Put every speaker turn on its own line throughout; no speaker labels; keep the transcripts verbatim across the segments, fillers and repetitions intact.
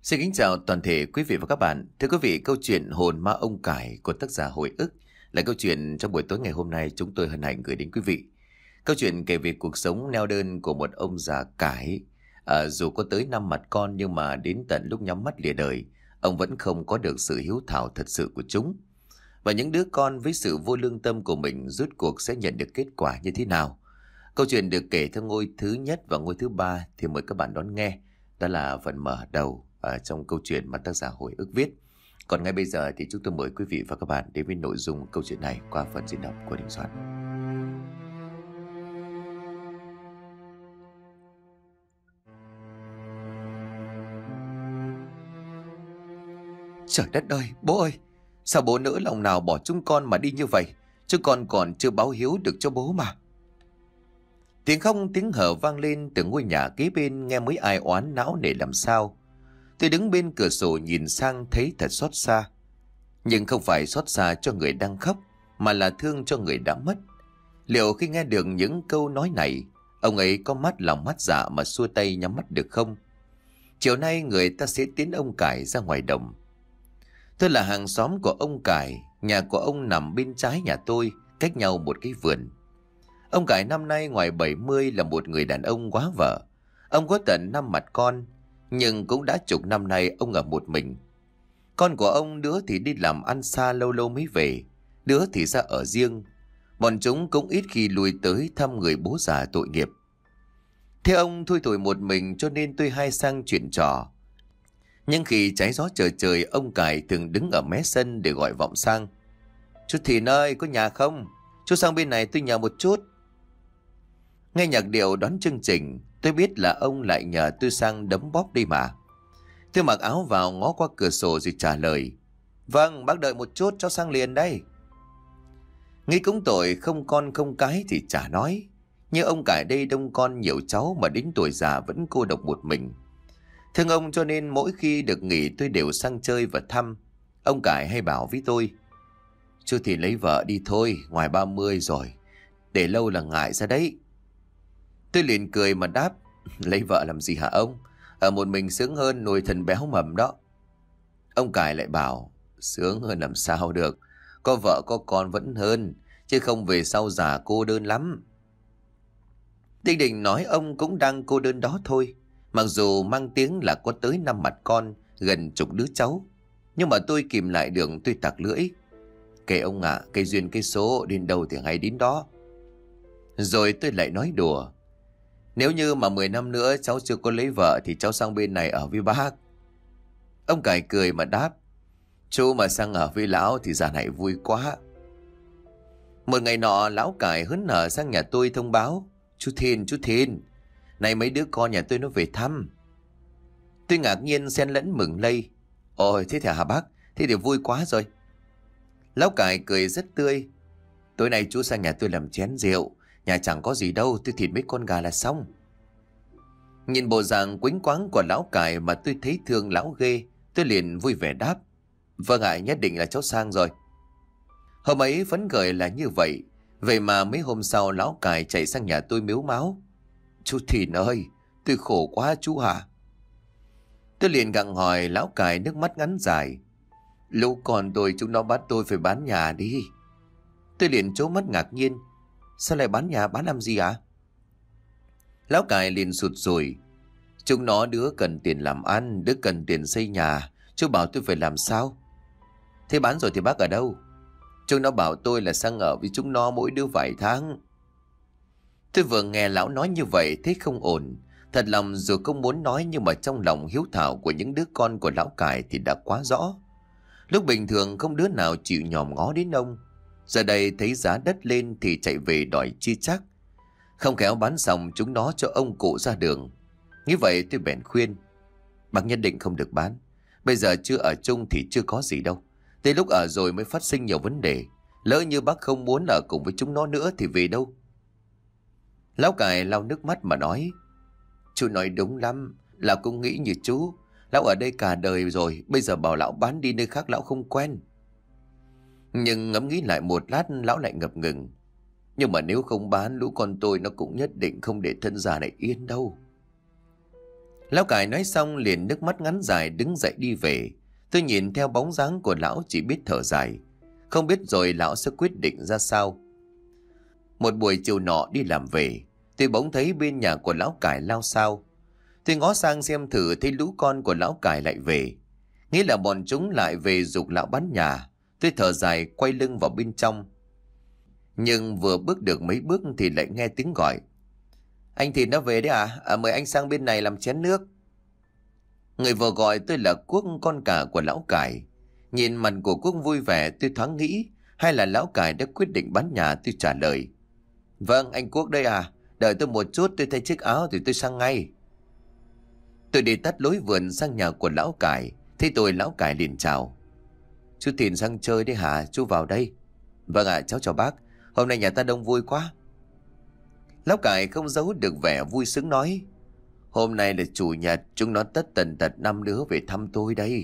Xin kính chào toàn thể quý vị và các bạn. Thưa quý vị, câu chuyện Hồn Ma Ông Cải của tác giả Hồi ức là câu chuyện trong buổi tối ngày hôm nay chúng tôi hân hạnh gửi đến quý vị. Câu chuyện kể về cuộc sống neo đơn của một ông già cải. À, dù có tới năm mặt con nhưng mà đến tận lúc nhắm mắt lìa đời, ông vẫn không có được sự hiếu thảo thật sự của chúng. Và những đứa con với sự vô lương tâm của mình rốt cuộc sẽ nhận được kết quả như thế nào? Câu chuyện được kể theo ngôi thứ nhất và ngôi thứ ba thì mời các bạn đón nghe. Đó là phần mở đầu ở trong câu chuyện mà tác giả Hồi ức viết. Còn ngay bây giờ thì chúng tôi mời quý vị và các bạn đến với nội dung câu chuyện này qua phần diễn đọc của Đình Soạn.
Trời đất ơi, bố ơi, sao bố nỡ lòng nào bỏ chúng con mà đi như vậy? Chúng con còn chưa báo hiếu được cho bố mà.
Tiếng khóc tiếng hở vang lên từ ngôi nhà kế bên, nghe mấy ai oán não nề làm sao. Tôi đứng bên cửa sổ nhìn sang thấy thật xót xa. Nhưng không phải xót xa cho người đang khóc, mà là thương cho người đã mất. Liệu khi nghe được những câu nói này, ông ấy có mắt lòng mắt dạ mà xua tay nhắm mắt được không? Chiều nay người ta sẽ tiến ông Cải ra ngoài đồng. Tôi là hàng xóm của ông Cải, nhà của ông nằm bên trái nhà tôi, cách nhau một cái vườn. Ông Cải năm nay ngoài bảy mươi, là một người đàn ông quá vợ. Ông có tận năm mặt con, nhưng cũng đã chục năm nay ông ở một mình. Con của ông đứa thì đi làm ăn xa lâu lâu mới về, đứa thì ra ở riêng. Bọn chúng cũng ít khi lui tới thăm người bố già tội nghiệp. Thế ông thui thủi một mình cho nên tôi hay sang chuyện trò. Nhưng khi trái gió trời trời, ông Cải thường đứng ở mé sân để gọi vọng sang. Chú Thìn ơi, có nhà không? Chú sang bên này tôi nhờ một chút. Nghe nhạc điệu đón chương trình, tôi biết là ông lại nhờ tôi sang đấm bóp đi mà. Tôi mặc áo vào ngó qua cửa sổ rồi trả lời. Vâng, bác đợi một chút, cháu sang liền đây. Nghĩ cũng tội, không con không cái thì chả nói. Nhưng ông Cải đây đông con nhiều cháu mà đến tuổi già vẫn cô độc một mình. Thương ông cho nên mỗi khi được nghỉ tôi đều sang chơi và thăm. Ông Cải hay bảo với tôi. Chú thì lấy vợ đi thôi, ngoài ba mươi rồi. Để lâu là ngại ra đấy. Tôi liền cười mà đáp. Lấy vợ làm gì hả ông? Ở một mình sướng hơn nuôi thần béo mầm đó. Ông Cải lại bảo. Sướng hơn làm sao được. Có vợ có con vẫn hơn. Chứ không về sau già cô đơn lắm. Định định nói ông cũng đang cô đơn đó thôi. Mặc dù mang tiếng là có tới năm mặt con, gần chục đứa cháu. Nhưng mà tôi kìm lại đường tôi tặc lưỡi. Kệ ông ạ, à, cây duyên cây số đến đâu thì hay đến đó. Rồi tôi lại nói đùa. Nếu như mà mười năm nữa cháu chưa có lấy vợ thì cháu sang bên này ở với bác. Ông Cải cười mà đáp. Chú mà sang ở với lão thì già này vui quá. Một ngày nọ lão Cải hớn hở sang nhà tôi thông báo. Chú Thìn, chú Thìn, này mấy đứa con nhà tôi nó về thăm. Tôi ngạc nhiên xen lẫn mừng lây. Ôi thế thì hả bác? Thế thì vui quá rồi. Lão Cải cười rất tươi. Tối nay chú sang nhà tôi làm chén rượu. Nhà chẳng có gì đâu, tôi thịt mấy con gà là xong. Nhìn bộ dạng quánh quáng của lão Cải mà tôi thấy thương lão ghê. Tôi liền vui vẻ đáp. Vâng ạ, nhất định là cháu sang rồi. Hôm ấy phấn khởi là như vậy. Vậy mà mấy hôm sau lão Cải chạy sang nhà tôi mếu máo. Chú Thìn ơi, tôi khổ quá chú hả? Tôi liền gặng hỏi lão Cải nước mắt ngắn dài. Lũ con tôi chúng nó bắt tôi phải bán nhà đi. Tôi liền trố mắt ngạc nhiên. Sao lại bán nhà, bán làm gì ạ? Lão Cải liền sụt sùi. Chúng nó đứa cần tiền làm ăn, đứa cần tiền xây nhà. Chú bảo tôi phải làm sao? Thế bán rồi thì bác ở đâu? Chúng nó bảo tôi là sang ở với chúng nó mỗi đứa vài tháng. Tôi vừa nghe lão nói như vậy thấy không ổn. Thật lòng dù không muốn nói nhưng mà trong lòng hiếu thảo của những đứa con của lão Cải thì đã quá rõ. Lúc bình thường không đứa nào chịu nhòm ngó đến ông. Giờ đây thấy giá đất lên thì chạy về đòi chia chắc. Không khéo bán xong chúng nó cho ông cụ ra đường. Như vậy tôi bèn khuyên. Bác nhất định không được bán. Bây giờ chưa ở chung thì chưa có gì đâu. Tới lúc ở rồi mới phát sinh nhiều vấn đề. Lỡ như bác không muốn ở cùng với chúng nó nữa thì về đâu? Lão Cải lau nước mắt mà nói. Chú nói đúng lắm. Lão cũng nghĩ như chú. Lão ở đây cả đời rồi. Bây giờ bảo lão bán đi nơi khác lão không quen. Nhưng ngẫm nghĩ lại một lát lão lại ngập ngừng. Nhưng mà nếu không bán, lũ con tôi nó cũng nhất định không để thân già này yên đâu. Lão cải nói xong liền nước mắt ngắn dài đứng dậy đi về. Tôi nhìn theo bóng dáng của lão chỉ biết thở dài. Không biết rồi lão sẽ quyết định ra sao. Một buổi chiều nọ đi làm về, tôi bỗng thấy bên nhà của lão cải lao xao. Tôi ngó sang xem thử thấy lũ con của lão cải lại về. Nghĩ là bọn chúng lại về giục lão bán nhà. Tôi thở dài quay lưng vào bên trong. Nhưng vừa bước được mấy bước thì lại nghe tiếng gọi. Anh Thìn nó về đấy à? À, mời anh sang bên này làm chén nước. Người vừa gọi tôi là Quốc, con cả của lão cải. Nhìn mặt của Quốc vui vẻ, tôi thoáng nghĩ hay là lão cải đã quyết định bán nhà. Tôi trả lời: Vâng, anh Quốc đây à? Đợi tôi một chút, tôi thay chiếc áo thì tôi sang ngay. Tôi đi tắt lối vườn sang nhà của lão cải. Thấy tôi, lão cải liền chào: Chú Thìn sang chơi đấy hả? Chú vào đây. Vâng ạ, cháu chào bác. Hôm nay nhà ta đông vui quá. Lão cải không giấu được vẻ vui sướng nói: Hôm nay là chủ nhật, chúng nó tất tần tật năm đứa về thăm tôi đây.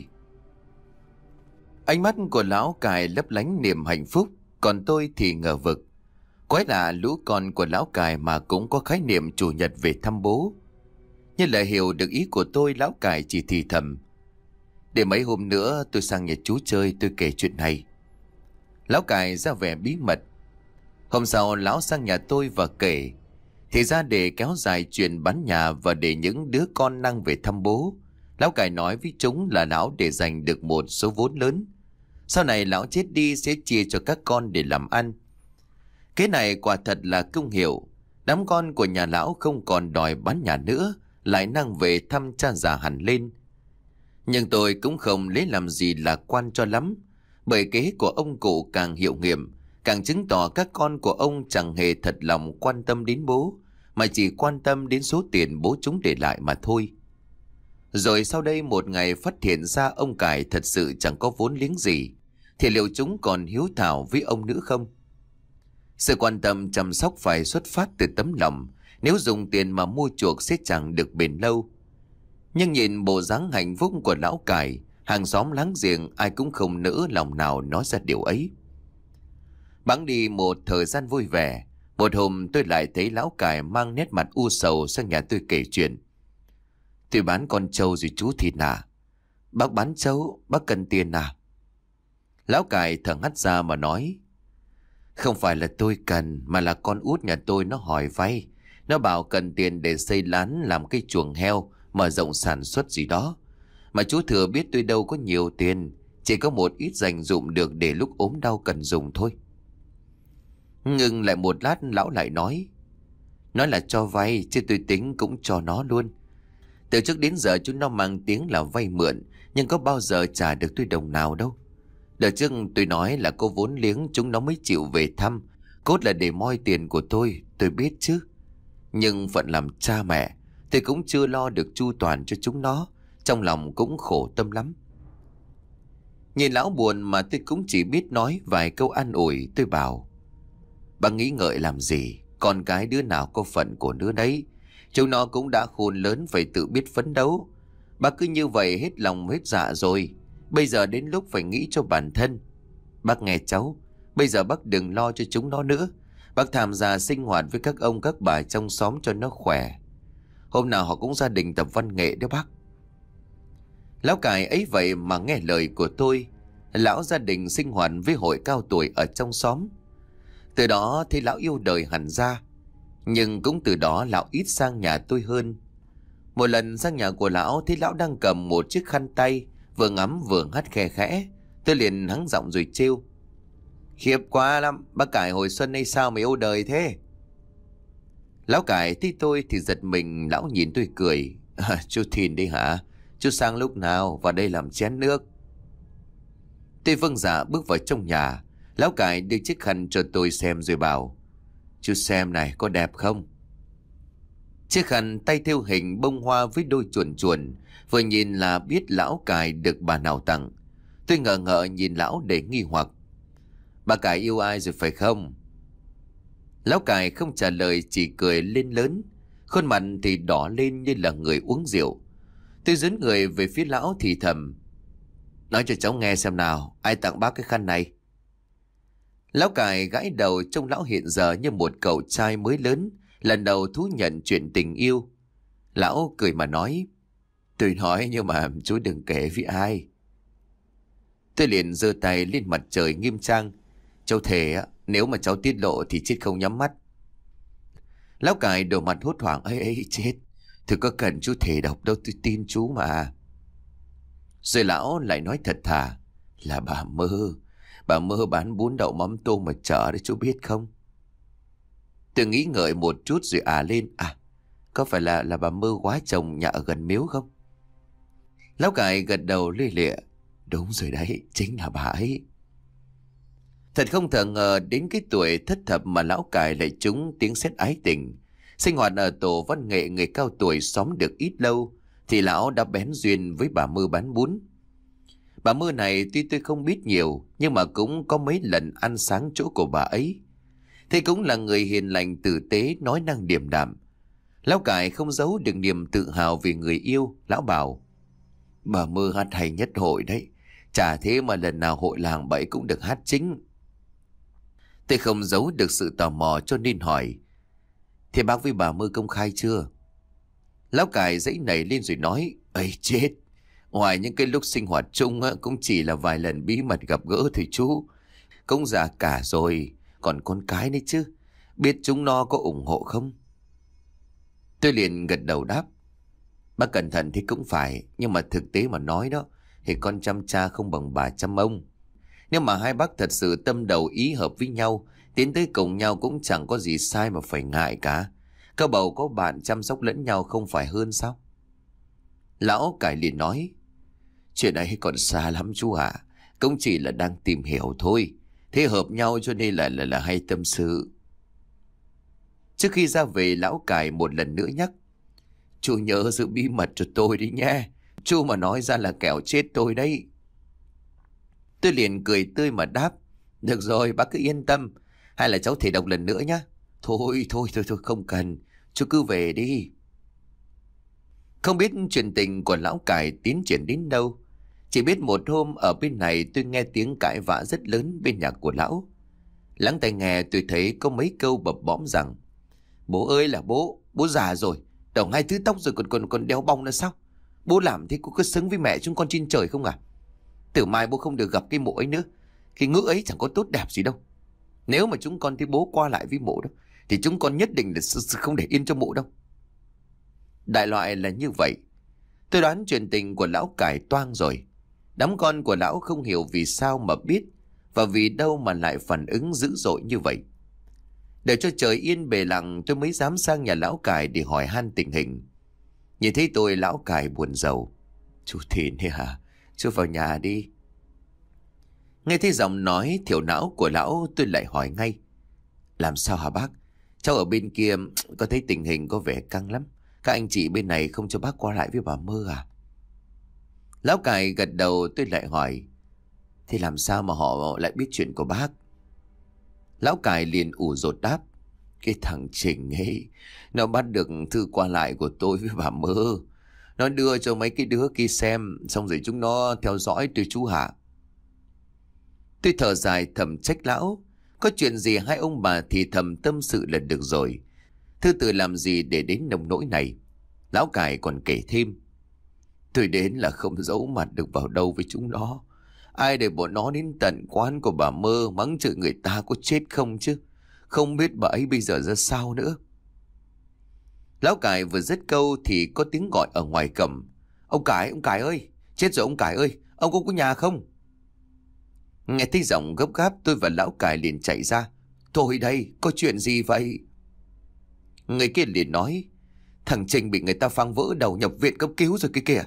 Ánh mắt của lão cải lấp lánh niềm hạnh phúc, còn tôi thì ngờ vực. Quái lạ, lũ con của lão cải mà cũng có khái niệm chủ nhật về thăm bố. Như là hiểu được ý của tôi, lão cải chỉ thì thầm: Để mấy hôm nữa tôi sang nhà chú chơi, tôi kể chuyện này. Lão cải ra vẻ bí mật. Hôm sau lão sang nhà tôi và kể. Thì ra để kéo dài chuyện bán nhà và để những đứa con năng về thăm bố, lão cải nói với chúng là lão để dành được một số vốn lớn. Sau này lão chết đi sẽ chia cho các con để làm ăn. Cái này quả thật là công hiệu. Đám con của nhà lão không còn đòi bán nhà nữa, lại năng về thăm cha già hẳn lên. Nhưng tôi cũng không lấy làm gì là quan cho lắm, bởi kế của ông cụ càng hiệu nghiệm, càng chứng tỏ các con của ông chẳng hề thật lòng quan tâm đến bố, mà chỉ quan tâm đến số tiền bố chúng để lại mà thôi. Rồi sau đây một ngày phát hiện ra ông cải thật sự chẳng có vốn liếng gì, thì liệu chúng còn hiếu thảo với ông nữa không? Sự quan tâm chăm sóc phải xuất phát từ tấm lòng, nếu dùng tiền mà mua chuộc sẽ chẳng được bền lâu. Nhưng nhìn bộ dáng hạnh phúc của lão cải, hàng xóm láng giềng ai cũng không nỡ lòng nào nói ra điều ấy. Bẵng đi một thời gian vui vẻ, một hôm tôi lại thấy lão cải mang nét mặt u sầu sang nhà tôi kể chuyện. Tôi bán con trâu rồi chú Thìn à? Bác bán trâu, bác cần tiền à? Lão cải thở hắt ra mà nói: Không phải là tôi cần, mà là con út nhà tôi nó hỏi vay. Nó bảo cần tiền để xây lán, làm cái chuồng heo, mở rộng sản xuất gì đó. Mà chú thừa biết tôi đâu có nhiều tiền, chỉ có một ít dành dụm được để lúc ốm đau cần dùng thôi. Ngừng lại một lát, lão lại nói: Nói là cho vay, chứ tôi tính cũng cho nó luôn. Từ trước đến giờ chúng nó mang tiếng là vay mượn, nhưng có bao giờ trả được tôi đồng nào đâu. Đợt trước tôi nói là có vốn liếng chúng nó mới chịu về thăm, cốt là để moi tiền của tôi, tôi biết chứ. Nhưng phận làm cha mẹ, tôi cũng chưa lo được chu toàn cho chúng nó, trong lòng cũng khổ tâm lắm. Nhìn lão buồn mà tôi cũng chỉ biết nói vài câu an ủi. Tôi bảo: Bác nghĩ ngợi làm gì, con cái đứa nào có phận của đứa đấy. Chúng nó cũng đã khôn lớn, phải tự biết phấn đấu. Bác cứ như vậy hết lòng hết dạ rồi, bây giờ đến lúc phải nghĩ cho bản thân. Bác nghe cháu, bây giờ bác đừng lo cho chúng nó nữa. Bác tham gia sinh hoạt với các ông các bà trong xóm cho nó khỏe. Hôm nào họ cũng gia đình tập văn nghệ đó bác. Lão cải ấy vậy mà nghe lời của tôi. Lão gia đình sinh hoạt với hội cao tuổi ở trong xóm. Từ đó thấy lão yêu đời hẳn ra. Nhưng cũng từ đó lão ít sang nhà tôi hơn. Một lần sang nhà của lão thấy lão đang cầm một chiếc khăn tay, vừa ngắm vừa hắt khe khẽ. Tôi liền hắng giọng rồi trêu: Khiếp quá lắm, bác cải hồi xuân hay sao mà yêu đời thế? Lão cải thấy tôi thì giật mình, lão nhìn tôi cười: à, Chú Thìn đi hả? Chú sang lúc nào? Vào đây làm chén nước. Tôi vâng dạ bước vào trong nhà. Lão cải đưa chiếc khăn cho tôi xem rồi bảo: Chú xem này, có đẹp không? Chiếc khăn tay thêu hình bông hoa với đôi chuồn chuồn, vừa nhìn là biết lão cải được bà nào tặng. Tôi ngờ ngợ nhìn lão để nghi hoặc: Bà cải yêu ai rồi phải không? Lão cải không trả lời, chỉ cười lên lớn, khuôn mặt thì đỏ lên như là người uống rượu. Tôi dấn người về phía lão thì thầm: Nói cho cháu nghe xem nào, ai tặng bác cái khăn này? Lão cải gãi đầu, trông lão hiện giờ như một cậu trai mới lớn, lần đầu thú nhận chuyện tình yêu. Lão cười mà nói: Tôi nói nhưng mà chú đừng kể với ai. Tôi liền giơ tay lên mặt trời nghiêm trang. Cháu thề á, nếu mà cháu tiết lộ thì chết không nhắm mắt. Lão cải đổ mặt hốt hoảng. Ấy ấy chết, tôi có cần chú thề độc đâu, tôi tin chú mà. Rồi lão lại nói thật thà. Là bà Mơ. Bà Mơ bán bún đậu mắm tôm mà chợ đấy, chú biết không? Tôi nghĩ ngợi một chút rồi à lên. À, có phải là là bà Mơ quá chồng nhà ở gần miếu không? Lão cải gật đầu lia lịa. Đúng rồi đấy, chính là bà ấy. Thật không thể ngờ đến cái tuổi thất thập mà lão cải lại trúng tiếng sét ái tình. Sinh hoạt ở tổ văn nghệ người cao tuổi xóm được ít lâu thì lão đã bén duyên với bà Mơ bán bún. Bà Mơ này tuy tôi không biết nhiều nhưng mà cũng có mấy lần ăn sáng chỗ của bà ấy. Thế cũng là người hiền lành tử tế, nói năng điềm đạm. Lão cải không giấu được niềm tự hào vì người yêu. Lão bảo: Bà Mơ hát hay nhất hội đấy. Chả thế mà lần nào hội làng bẫy cũng được hát chính. Tôi không giấu được sự tò mò cho nên hỏi: Thế bác với bà Mơ công khai chưa? Lão cải dãy nảy lên rồi nói: Ây chết, ngoài những cái lúc sinh hoạt chung á, cũng chỉ là vài lần bí mật gặp gỡ thôi chú. Cũng già cả rồi, còn con cái nữa chứ. Biết chúng nó có ủng hộ không? Tôi liền gật đầu đáp: Bác cẩn thận thì cũng phải, nhưng mà thực tế mà nói đó thì con chăm cha không bằng bà chăm ông. Nếu mà hai bác thật sự tâm đầu ý hợp với nhau, tiến tới cùng nhau cũng chẳng có gì sai mà phải ngại cả. Có bầu có bạn chăm sóc lẫn nhau không phải hơn sao? Lão cải liền nói: Chuyện ấy còn xa lắm chú ạ. À. Cũng chỉ là đang tìm hiểu thôi. Thế hợp nhau cho nên là là, là hay tâm sự. Trước khi ra về, lão cải một lần nữa nhắc: Chú nhớ giữ bí mật cho tôi đi nhé. Chú mà nói ra là kẻo chết tôi đấy. Tôi liền cười tươi mà đáp: Được rồi, bác cứ yên tâm. Hay là cháu thể độc lần nữa nhé. Thôi thôi thôi thôi không cần. Chú cứ về đi. Không biết chuyện tình của lão cải tiến triển đến đâu. Chỉ biết một hôm ở bên này tôi nghe tiếng cãi vã rất lớn bên nhà của lão. Lắng tai nghe tôi thấy có mấy câu bập bõm rằng: Bố ơi là bố, bố già rồi, đầu hai thứ tóc rồi còn còn còn đeo bông nữa sao? Bố làm thế có cứ xứng với mẹ chúng con trên trời không à? Từ mai bố không được gặp cái mộ ấy nữa. Cái ngữ ấy chẳng có tốt đẹp gì đâu. Nếu mà chúng con thấy bố qua lại với mộ đó thì chúng con nhất định là không để yên cho mộ đâu. Đại loại là như vậy. Tôi đoán chuyện tình của lão cải toang rồi. Đám con của lão không hiểu vì sao mà biết và vì đâu mà lại phản ứng dữ dội như vậy. Để cho trời yên bề lặng, tôi mới dám sang nhà lão cải để hỏi han tình hình. Nhìn thấy tôi, lão cải buồn rầu: Chú Thìn thế hả? Chú vào nhà đi. Nghe thấy giọng nói thiểu não của lão, tôi lại hỏi ngay: Làm sao hả bác? Cháu ở bên kia có thấy tình hình có vẻ căng lắm. Các anh chị bên này không cho bác qua lại với bà Mơ à? Lão cải gật đầu. Tôi lại hỏi: Thì làm sao mà họ lại biết chuyện của bác? Lão cải liền ủ rột đáp: Cái thằng Trình ấy, nó bắt được thư qua lại của tôi với bà Mơ. Nó đưa cho mấy cái đứa kia xem, xong rồi chúng nó theo dõi tôi chú hả. Tôi thở dài thầm trách lão. Có chuyện gì hai ông bà thì thầm tâm sự là được rồi. Thư từ làm gì để đến nông nỗi này. Lão cải còn kể thêm: Tôi đến là không giấu mặt được vào đâu với chúng nó. Ai để bọn nó đến tận quán của bà Mơ mắng chửi người ta có chết không chứ. Không biết bà ấy bây giờ ra sao nữa. Lão cải vừa dứt câu thì có tiếng gọi ở ngoài cổng: Ông Cải, ông Cải ơi, chết rồi ông Cải ơi, ông có có nhà không? Nghe thấy giọng gấp gáp, tôi và lão cải liền chạy ra. Tôi đây, có chuyện gì vậy? Người kia liền nói: Thằng Trình bị người ta phang vỡ đầu, nhập viện cấp cứu rồi kia kìa.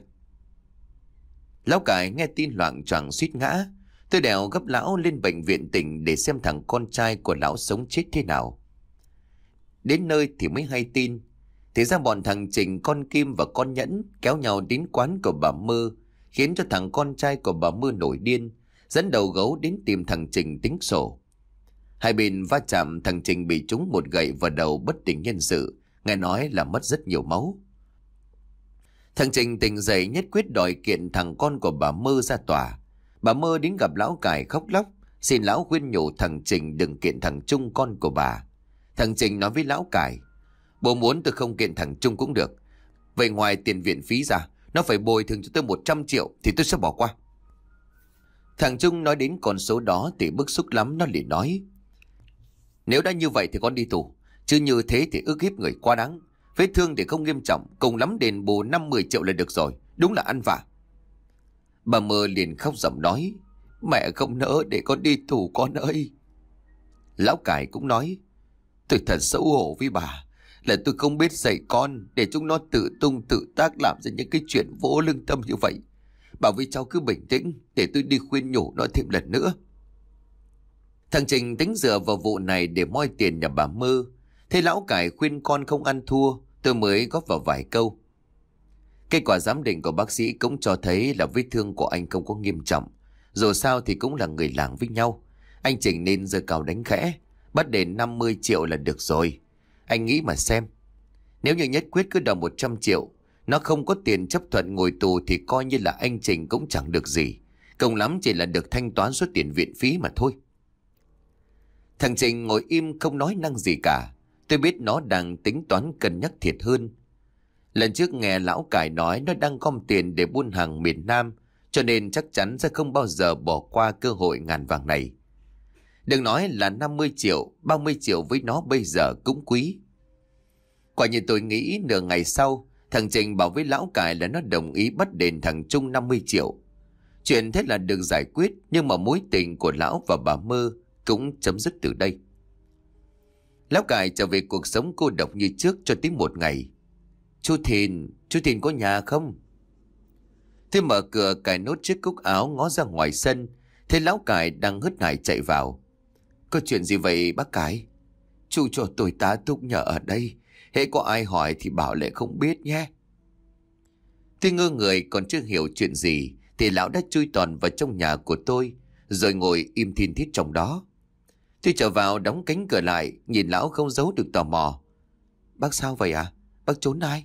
Lão cải nghe tin loạng choạng suýt ngã. Tôi đèo gấp lão lên bệnh viện tỉnh để xem thằng con trai của lão sống chết thế nào. Đến nơi thì mới hay tin. Thì ra bọn thằng Trình, con Kim và con Nhẫn kéo nhau đến quán của bà Mơ, khiến cho thằng con trai của bà Mơ nổi điên, dẫn đầu gấu đến tìm thằng Trình tính sổ. Hai bên va chạm, thằng Trình bị trúng một gậy vào đầu bất tỉnh nhân sự, nghe nói là mất rất nhiều máu. Thằng Trình tỉnh dậy nhất quyết đòi kiện thằng con của bà Mơ ra tòa. Bà Mơ đến gặp lão cải khóc lóc, xin lão khuyên nhủ thằng Trình đừng kiện thằng Trung con của bà. Thằng Trình nói với lão cải: Bố muốn tôi không kiện thằng Trung cũng được. Vậy ngoài tiền viện phí ra, Nó phải bồi thường cho tôi một trăm triệu thì tôi sẽ bỏ qua. Thằng Trung nói đến con số đó thì bức xúc lắm. Nó liền nói: Nếu đã như vậy thì con đi tù, chứ như thế thì ức hiếp người quá đáng. Vết thương thì không nghiêm trọng, cùng lắm đền bù năm mười triệu là được rồi. Đúng là ăn vạ. Bà Mơ liền khóc giọng nói: Mẹ không nỡ để con đi tù con ơi. Lão Cải cũng nói: Tôi thật xấu hổ với bà, là tôi không biết dạy con, để chúng nó tự tung tự tác làm ra những cái chuyện vô lương tâm như vậy. Bảo với cháu cứ bình tĩnh, để tôi đi khuyên nhủ nó thêm lần nữa. Thằng Trình tính dựa vào vụ này để moi tiền nhà bà Mơ. Thế lão Cải khuyên con không ăn thua, tôi mới góp vào vài câu. Kết quả giám định của bác sĩ cũng cho thấy là vết thương của anh không có nghiêm trọng. Dù sao thì cũng là người làng với nhau. Anh Trình nên giơ cào đánh khẽ, bắt đền năm mươi triệu là được rồi. Anh nghĩ mà xem, nếu như nhất quyết cứ đòi một trăm triệu, nó không có tiền chấp thuận ngồi tù thì coi như là anh Trình cũng chẳng được gì. Cùng lắm chỉ là được thanh toán số tiền viện phí mà thôi. Thằng Trình ngồi im không nói năng gì cả. Tôi biết nó đang tính toán cân nhắc thiệt hơn. Lần trước nghe lão Cải nói nó đang gom tiền để buôn hàng miền Nam, cho nên chắc chắn sẽ không bao giờ bỏ qua cơ hội ngàn vàng này. Đừng nói là năm mươi triệu, ba mươi triệu với nó bây giờ cũng quý. Quả như tôi nghĩ nửa ngày sau, thằng Trình bảo với lão Cải là nó đồng ý bắt đền thằng Trung năm mươi triệu. Chuyện thế là được giải quyết, nhưng mà mối tình của lão và bà Mơ cũng chấm dứt từ đây. Lão Cải trở về cuộc sống cô độc như trước cho tới một ngày. Chú Thìn, chú Thìn có nhà không? Tôi mở cửa cài nốt chiếc cúc áo ngó ra ngoài sân, thấy lão Cải đang hớt hải chạy vào. Có chuyện gì vậy bác Cải? Chú cho tôi tá túc nhờ ở đây, hễ có ai hỏi thì bảo lại không biết nhé. Tôi ngơ người còn chưa hiểu chuyện gì thì lão đã chui toàn vào trong nhà của tôi, rồi ngồi im thiên thít trong đó. Tôi trở vào đóng cánh cửa lại, nhìn lão không giấu được tò mò. Bác sao vậy à? Bác trốn ai?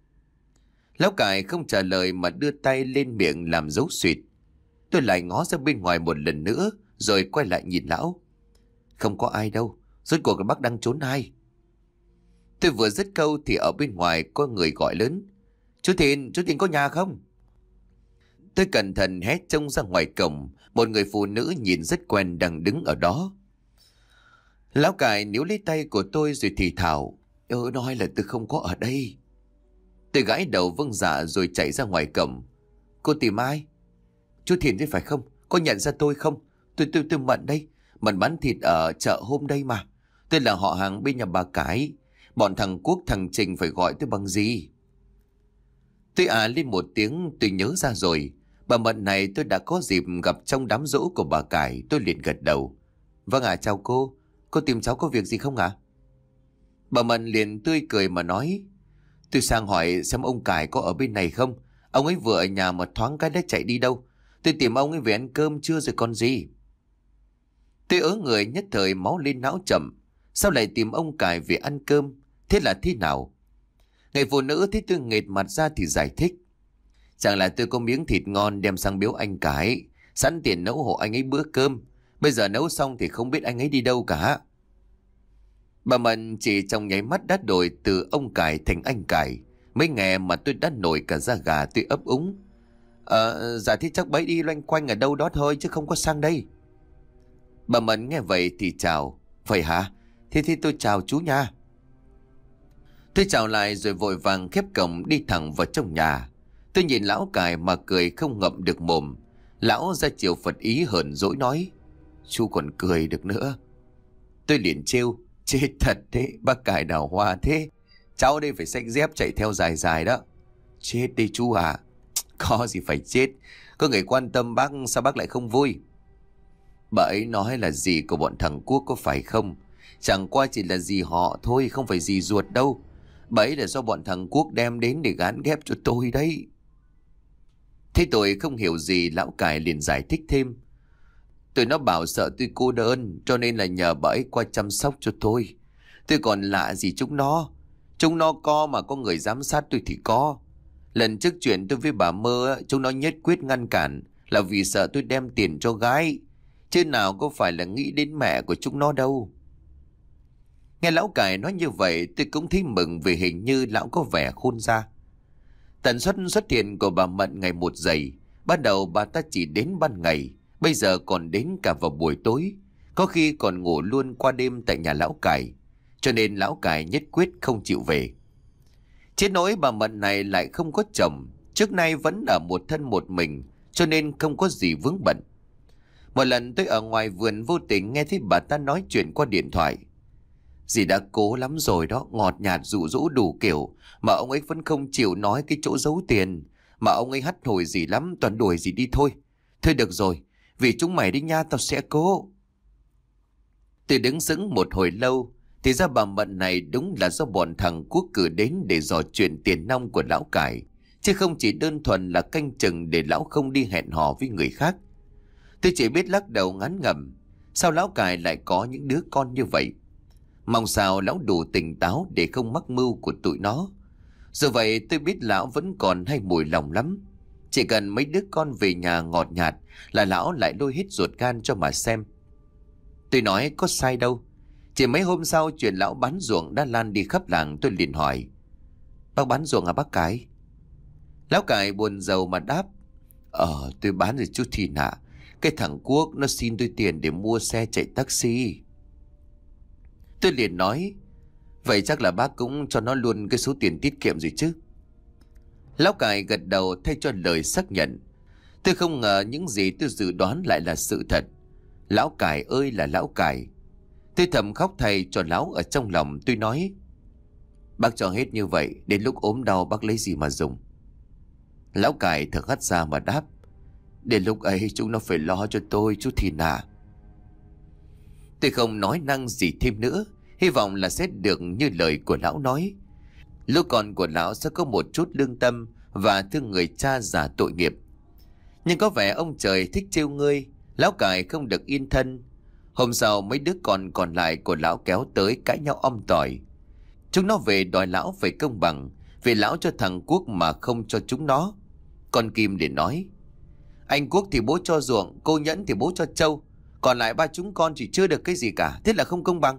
Lão Cải không trả lời mà đưa tay lên miệng làm dấu suyệt. Tôi lại ngó ra bên ngoài một lần nữa, rồi quay lại nhìn lão. Không có ai đâu, rốt cuộc là bác đang trốn ai? Tôi vừa dứt câu thì ở bên ngoài có người gọi lớn. Chú Thìn, chú Thìn có nhà không? Tôi cẩn thận hét trông ra ngoài cổng, một người phụ nữ nhìn rất quen đang đứng ở đó. Lão Cải níu lấy tay của tôi rồi thì thào. Ơ nói là tôi không có ở đây. Tôi gãi đầu vâng dạ rồi chạy ra ngoài cổng. Cô tìm ai? Chú Thìn thế phải không? Có nhận ra tôi không? Tôi tôi tôi Mận đây. Mận bán thịt ở chợ hôm đây mà. Tôi là họ hàng bên nhà bà Cái. Bọn thằng Quốc thằng Trình phải gọi tôi bằng gì? Tôi à lên một tiếng. Tôi nhớ ra rồi. Bà Mận này tôi đã có dịp gặp trong đám giỗ của bà Cải. Tôi liền gật đầu. Vâng ạ, chào cô. Cô tìm cháu có việc gì không ạ? Bà Mận liền tươi cười mà nói. Tôi sang hỏi xem ông Cải có ở bên này không. Ông ấy vừa ở nhà mà thoáng cái đã chạy đi đâu. Tôi tìm ông ấy về ăn cơm chưa rồi còn gì. Tôi ớ người nhất thời máu lên não chậm. Sao lại tìm ông Cải về ăn cơm? Thế là thế nào? Người phụ nữ thấy tôi nghệt mặt ra thì giải thích. Chẳng là tôi có miếng thịt ngon đem sang biếu anh Cải, sẵn tiền nấu hộ anh ấy bữa cơm. Bây giờ nấu xong thì không biết anh ấy đi đâu cả. Bà Mận chỉ trong nháy mắt đã đổi từ ông Cải thành anh Cải. Mới nghe mà tôi đã nổi cả da gà. Tôi ấp úng. Ờ, dạ thì chắc bấy đi loanh quanh ở đâu đó thôi chứ không có sang đây. Bà Mận nghe vậy thì chào. Vậy hả? Thế thì tôi chào chú nha. Tôi chào lại rồi vội vàng khép cổng đi thẳng vào trong nhà. Tôi nhìn lão Cải mà cười không ngậm được mồm. Lão ra chiều Phật ý hờn dỗi nói. Chú còn cười được nữa. Tôi liền trêu. Chết thật thế, bác Cải đào hoa thế. Cháu đây phải xách dép chạy theo dài dài đó. Chết đi chú à. Có gì phải chết. Có người quan tâm bác, sao bác lại không vui? Bà ấy nói là dì của bọn thằng Quốc có phải không? Chẳng qua chỉ là dì họ thôi, không phải dì ruột đâu. Bà ấy là do bọn thằng Quốc đem đến để gán ghép cho tôi đấy. Thế tôi không hiểu gì, lão Cải liền giải thích thêm. Tụi nó bảo sợ tôi cô đơn, cho nên là nhờ bà ấy qua chăm sóc cho tôi. Tôi còn lạ gì chúng nó. Chúng nó có mà có người giám sát tôi thì có. Lần trước chuyện tôi với bà Mơ, chúng nó nhất quyết ngăn cản là vì sợ tôi đem tiền cho gái. Chứ nào có phải là nghĩ đến mẹ của chúng nó đâu. Nghe lão Cải nói như vậy tôi cũng thấy mừng, vì hình như lão có vẻ khôn ra. Tần suất xuất hiện của bà Mận ngày một dày. Ban đầu bà ta chỉ đến ban ngày, bây giờ còn đến cả vào buổi tối, có khi còn ngủ luôn qua đêm tại nhà lão cải. Cho nên lão cải nhất quyết không chịu về. Chết nỗi bà Mận này lại không có chồng, trước nay vẫn ở một thân một mình, cho nên không có gì vướng bận. Một lần tôi ở ngoài vườn vô tình nghe thấy bà ta nói chuyện qua điện thoại. Dì đã cố lắm rồi đó, ngọt nhạt dụ dỗ đủ kiểu, mà ông ấy vẫn không chịu nói cái chỗ giấu tiền. Mà ông ấy hắt hủi dì lắm, toàn đuổi dì đi thôi. Thôi được rồi, vì chúng mày đi nha, tao sẽ cố. Tôi đứng sững một hồi lâu, thì ra bà Mận này đúng là do bọn thằng Quốc cử đến để dò chuyện tiền nong của lão cải, chứ không chỉ đơn thuần là canh chừng để lão không đi hẹn hò với người khác. Tôi chỉ biết lắc đầu ngán ngẩm, sao lão cải lại có những đứa con như vậy. Mong sao lão đủ tỉnh táo để không mắc mưu của tụi nó. Dù vậy tôi biết lão vẫn còn hay mùi lòng lắm. Chỉ cần mấy đứa con về nhà ngọt nhạt là lão lại lôi hết ruột gan cho mà xem. Tôi nói có sai đâu. Chỉ mấy hôm sau chuyện lão bán ruộng đã lan đi khắp làng, tôi liền hỏi: Bác bán ruộng à bác Cái? Lão Cải buồn rầu mà đáp: Ờ tôi bán rồi chú Thìn ạ. Cái thằng Quốc nó xin tôi tiền để mua xe chạy taxi. Tôi liền nói: Vậy chắc là bác cũng cho nó luôn cái số tiền tiết kiệm rồi chứ? Lão Cải gật đầu thay cho lời xác nhận. Tôi không ngờ những gì tôi dự đoán lại là sự thật. Lão Cải ơi là lão Cải. Tôi thầm khóc thầy cho lão ở trong lòng. Tôi nói: Bác cho hết như vậy, đến lúc ốm đau bác lấy gì mà dùng? Lão Cải thở hắt ra mà đáp: Đến lúc ấy chúng nó phải lo cho tôi chú Thìn à. Tôi không nói năng gì thêm nữa, hy vọng là sẽ được như lời của lão nói. Lúc còn của lão sẽ có một chút lương tâm và thương người cha già tội nghiệp. Nhưng có vẻ ông trời thích trêu ngươi, lão Cải không được yên thân. Hôm sau mấy đứa con còn lại của lão kéo tới cãi nhau om tỏi. Chúng nó về đòi lão phải công bằng, vì lão cho thằng Quốc mà không cho chúng nó. Con Kim để nói: Anh Quốc thì bố cho ruộng, cô Nhẫn thì bố cho trâu, còn lại ba chúng con chỉ chưa được cái gì cả, thế là không công bằng.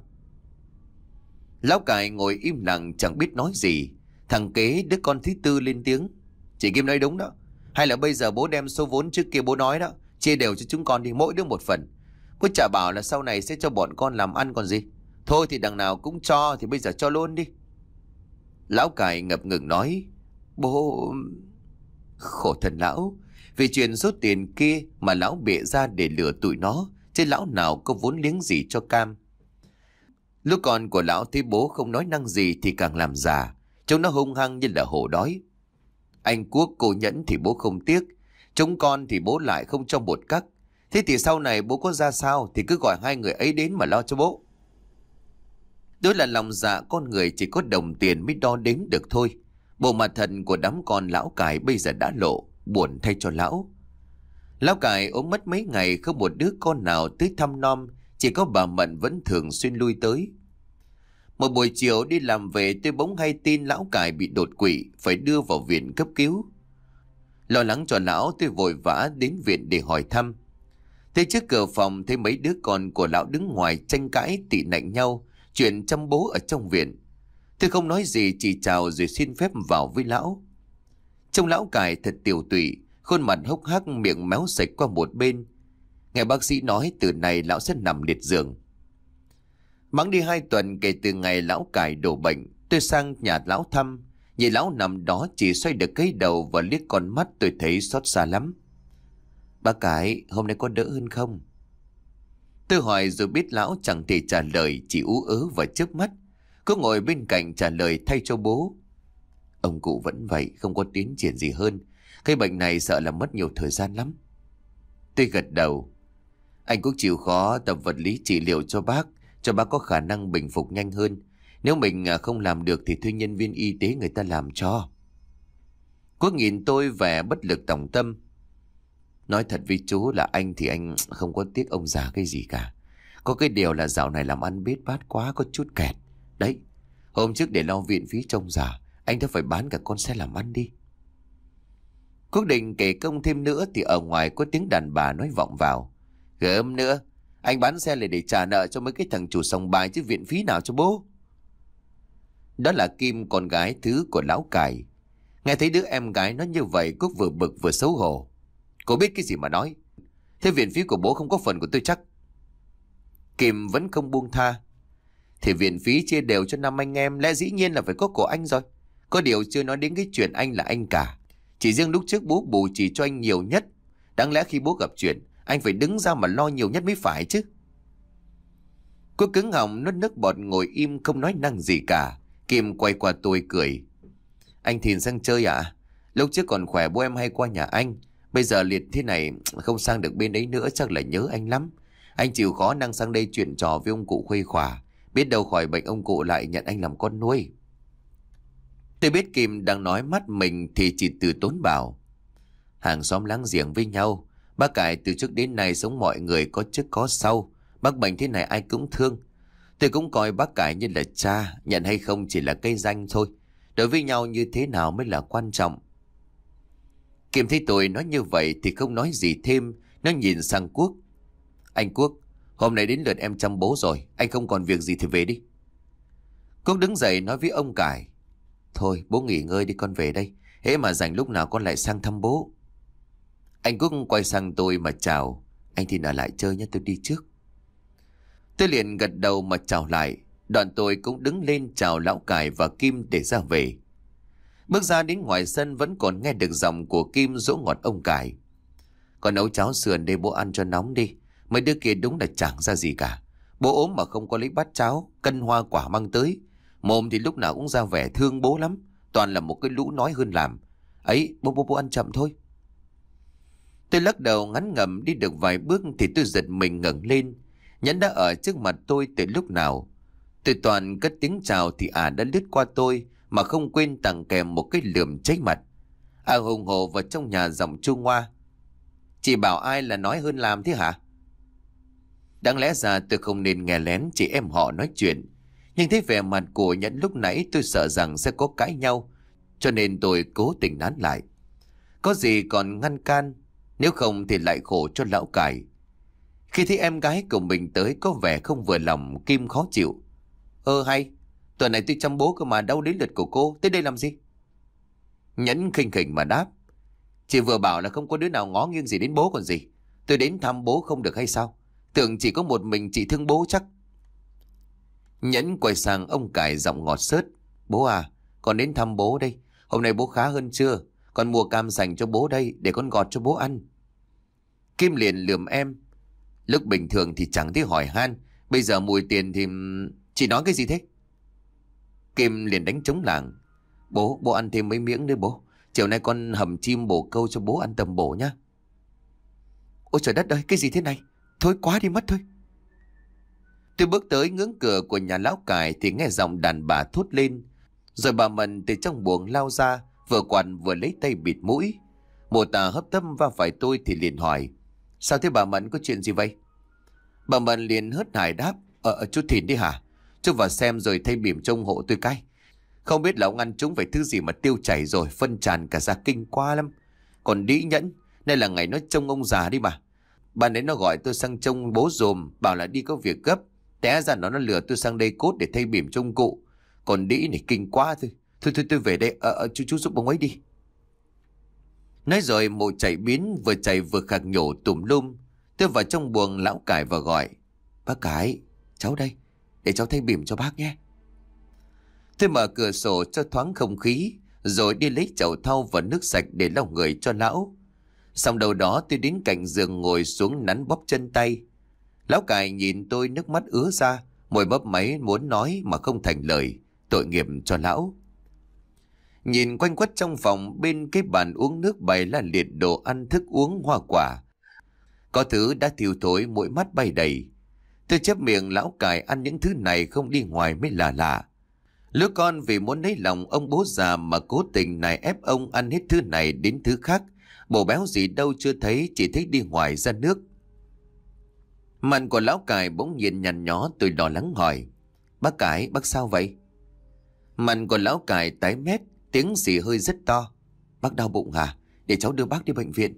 Lão Cải ngồi im lặng chẳng biết nói gì. Thằng kế đứa con thứ tư lên tiếng: Chị Kim nói đúng đó. Hay là bây giờ bố đem số vốn trước kia bố nói đó, chia đều cho chúng con đi, mỗi đứa một phần. Bố chả bảo là sau này sẽ cho bọn con làm ăn còn gì. Thôi thì đằng nào cũng cho, thì bây giờ cho luôn đi. Lão Cải ngập ngừng nói: Bố... Khổ thân lão, vì chuyện số tiền kia mà lão bịa ra để lừa tụi nó, chứ lão nào có vốn liếng gì cho cam. Lúc con của lão thấy bố không nói năng gì thì càng làm già, trông nó hung hăng như là hổ đói. Anh Quốc cô Nhẫn thì bố không tiếc, chúng con thì bố lại không cho một cắc. Thế thì sau này bố có ra sao thì cứ gọi hai người ấy đến mà lo cho bố. Đó là lòng dạ con người, chỉ có đồng tiền mới đo đếm được thôi. Bộ mặt thật của đám con lão Cải bây giờ đã lộ, buồn thay cho lão. Lão Cải ốm mất mấy ngày, không một đứa con nào tới thăm nom, chỉ có bà Mận vẫn thường xuyên lui tới. Một buổi chiều đi làm về, tôi bỗng hay tin lão Cải bị đột quỵ, phải đưa vào viện cấp cứu. Lo lắng cho lão, tôi vội vã đến viện để hỏi thăm. Thế trước cửa phòng thấy mấy đứa con của lão đứng ngoài tranh cãi tị nạnh nhau chuyện chăm bố ở trong viện. Tôi không nói gì, chỉ chào rồi xin phép vào với lão. Trông lão Cải thật tiều tụy, khuôn mặt hốc hác, miệng méo sạch qua một bên. Nghe bác sĩ nói từ này lão sẽ nằm liệt giường. Bẵng đi hai tuần kể từ ngày lão Cải đổ bệnh, tôi sang nhà lão thăm. Nhìn lão nằm đó chỉ xoay được cái đầu và liếc con mắt, tôi thấy xót xa lắm. Bác Cải, hôm nay có đỡ hơn không? Tôi hỏi rồi biết lão chẳng thể trả lời, chỉ ú ớ và chớp mắt. Cứ ngồi bên cạnh trả lời thay cho bố. Ông cụ vẫn vậy, không có tiến triển gì hơn. Cái bệnh này sợ là mất nhiều thời gian lắm. Tôi gật đầu. Anh cũng chịu khó tập vật lý trị liệu cho bác, cho bác có khả năng bình phục nhanh hơn. Nếu mình không làm được thì thuê nhân viên y tế người ta làm cho. Quốc nhìn tôi vẻ bất lực tòng tâm. Nói thật với chú là anh thì anh không có tiếc ông già cái gì cả. Có cái điều là dạo này làm ăn bết bát quá, có chút kẹt. Đấy, hôm trước để lo viện phí trông già, anh đã phải bán cả con xe làm ăn đi. Quốc định kể công thêm nữa thì ở ngoài có tiếng đàn bà nói vọng vào. Gớm nữa, anh bán xe lại để trả nợ cho mấy cái thằng chủ sòng bài chứ viện phí nào cho bố. Đó là Kim, con gái thứ của lão Cải. Nghe thấy đứa em gái nó như vậy, Cúc vừa bực vừa xấu hổ. Cô biết cái gì mà nói? Thế viện phí của bố không có phần của tôi chắc? Kim vẫn không buông tha. Thì viện phí chia đều cho năm anh em, lẽ dĩ nhiên là phải có của anh rồi. Có điều chưa nói đến cái chuyện anh là anh cả. Chỉ riêng lúc trước bố bù chỉ cho anh nhiều nhất. Đáng lẽ khi bố gặp chuyện, anh phải đứng ra mà lo nhiều nhất mới phải chứ. Cô cứng họng nuốt nước bọt ngồi im không nói năng gì cả. Kim quay qua tôi cười. Anh Thìn sang chơi à? Lúc trước còn khỏe bố em hay qua nhà anh. Bây giờ liệt thế này không sang được bên đấy nữa chắc là nhớ anh lắm. Anh chịu khó năng sang đây chuyện trò với ông cụ khuây khỏa. Biết đâu khỏi bệnh ông cụ lại nhận anh làm con nuôi. Tôi biết Kim đang nói mắt mình thì chỉ từ tốn bảo. Hàng xóm láng giềng với nhau. Bác Cải từ trước đến nay sống mọi người có trước có sau. Bác bệnh thế này ai cũng thương. Tôi cũng coi bác Cải như là cha. Nhận hay không chỉ là cây danh thôi. Đối với nhau như thế nào mới là quan trọng. Kim thấy tôi nói như vậy thì không nói gì thêm. Nó nhìn sang Quốc. Anh Quốc, hôm nay đến lượt em chăm bố rồi. Anh không còn việc gì thì về đi. Quốc đứng dậy nói với ông Cải. Thôi bố nghỉ ngơi đi, con về đây. Hễ mà rảnh lúc nào con lại sang thăm bố. Anh Quốc quay sang tôi mà chào. Anh thì ở lại chơi nhé, tôi đi trước. Tôi liền gật đầu mà chào lại. Đoạn tôi cũng đứng lên chào lão Cải và Kim để ra về. Bước ra đến ngoài sân vẫn còn nghe được giọng của Kim dỗ ngọt ông Cải. Con nấu cháo sườn để bố ăn cho nóng đi. Mấy đứa kia đúng là chẳng ra gì cả. Bố ốm mà không có lấy bát cháo, cân hoa quả mang tới. Mồm thì lúc nào cũng ra vẻ thương bố lắm. Toàn là một cái lũ nói hơn làm. Ấy, bố bố bố ăn chậm thôi. Tôi lắc đầu ngắn ngẩm đi được vài bước thì tôi giật mình ngẩng lên. Nhẫn đã ở trước mặt tôi từ lúc nào. Tôi toàn cất tiếng chào thì ả đã lướt qua tôi mà không quên tặng kèm một cái lườm cháy mặt. Ả hùng hồ vào trong nhà giọng chua ngoa. Chị bảo ai là nói hơn làm thế hả? Đáng lẽ ra tôi không nên nghe lén chị em họ nói chuyện. Nhưng thấy vẻ mặt của Nhẫn lúc nãy tôi sợ rằng sẽ có cãi nhau. Cho nên tôi cố tình nán lại. Có gì còn ngăn can. Nếu không thì lại khổ cho lão Cải. Khi thấy em gái của mình tới có vẻ không vừa lòng, Kim khó chịu. Ơ hay, tuần này tôi chăm bố cơ mà đâu đến lượt của cô, tới đây làm gì? Nhẫn khinh khỉnh mà đáp. Chị vừa bảo là không có đứa nào ngó nghiêng gì đến bố còn gì. Tôi đến thăm bố không được hay sao? Tưởng chỉ có một mình chị thương bố chắc. Nhẫn quay sang ông Cải giọng ngọt xớt. Bố à, con đến thăm bố đây. Hôm nay bố khá hơn chưa? Con mua cam sành cho bố đây để con gọt cho bố ăn. Kim liền lườm em. Lúc bình thường thì chẳng thấy hỏi han. Bây giờ mùi tiền thì... Chị nói cái gì thế? Kim liền đánh trống lảng. Bố, bố ăn thêm mấy miếng nữa bố. Chiều nay con hầm chim bổ câu cho bố ăn tầm bổ nhá. Ôi trời đất ơi, cái gì thế này? Thôi quá đi mất thôi. Tôi bước tới ngưỡng cửa của nhà lão Cải thì nghe giọng đàn bà thốt lên. Rồi bà Mận từ trong buồng lao ra, vừa quạt vừa lấy tay bịt mũi. Mồ Tà hấp tấp va phải tôi thì liền hỏi. Sao thế bà Mận, có chuyện gì vậy? Bà Mận liền hớt hải đáp. Ờ chú Thìn đi hả? Chú vào xem rồi thay bỉm trông hộ tôi cái. Không biết là ông ăn chúng phải thứ gì mà tiêu chảy rồi, phân tràn cả ra kinh quá lắm. Còn Đĩ Nhẫn, nay là ngày nó trông ông già đi mà. Bạn ấy nó gọi tôi sang trông bố dùm, bảo là đi có việc gấp. Té ra nó nó lừa tôi sang đây cốt để thay bỉm trông cụ. Còn Đĩ này kinh quá thôi. Thôi thôi tôi về đây, ờ, ờ, chú chú giúp ông ấy đi. Nói rồi Mộ chạy biến, vừa chạy vừa khạc nhổ tùm lum. Tôi vào trong buồng lão Cải và gọi. Bác Cải, cháu đây, để cháu thay bỉm cho bác nhé. Tôi mở cửa sổ cho thoáng không khí, rồi đi lấy chậu thau và nước sạch để lau người cho lão. Xong đầu đó tôi đến cạnh giường ngồi xuống nắn bóp chân tay. Lão Cải nhìn tôi nước mắt ứa ra, môi bóp máy muốn nói mà không thành lời, tội nghiệp cho lão. Nhìn quanh quất trong phòng, bên cái bàn uống nước bày là liệt đồ ăn thức uống hoa quả. Có thứ đã thiêu thối, mũi mắt bay đầy. Tôi chép miệng lão Cải ăn những thứ này không đi ngoài mới là lạ. Lứa con vì muốn lấy lòng ông bố già mà cố tình nài ép ông ăn hết thứ này đến thứ khác. Bổ béo gì đâu chưa thấy, chỉ thấy đi ngoài ra nước. Mặt của lão Cải bỗng nhiên nhăn nhó, tôi lo lắng hỏi. Bác Cải, bác sao vậy? Mặt của lão Cải tái mét, tiếng xì hơi rất to. Bác đau bụng hả? Để cháu đưa bác đi bệnh viện.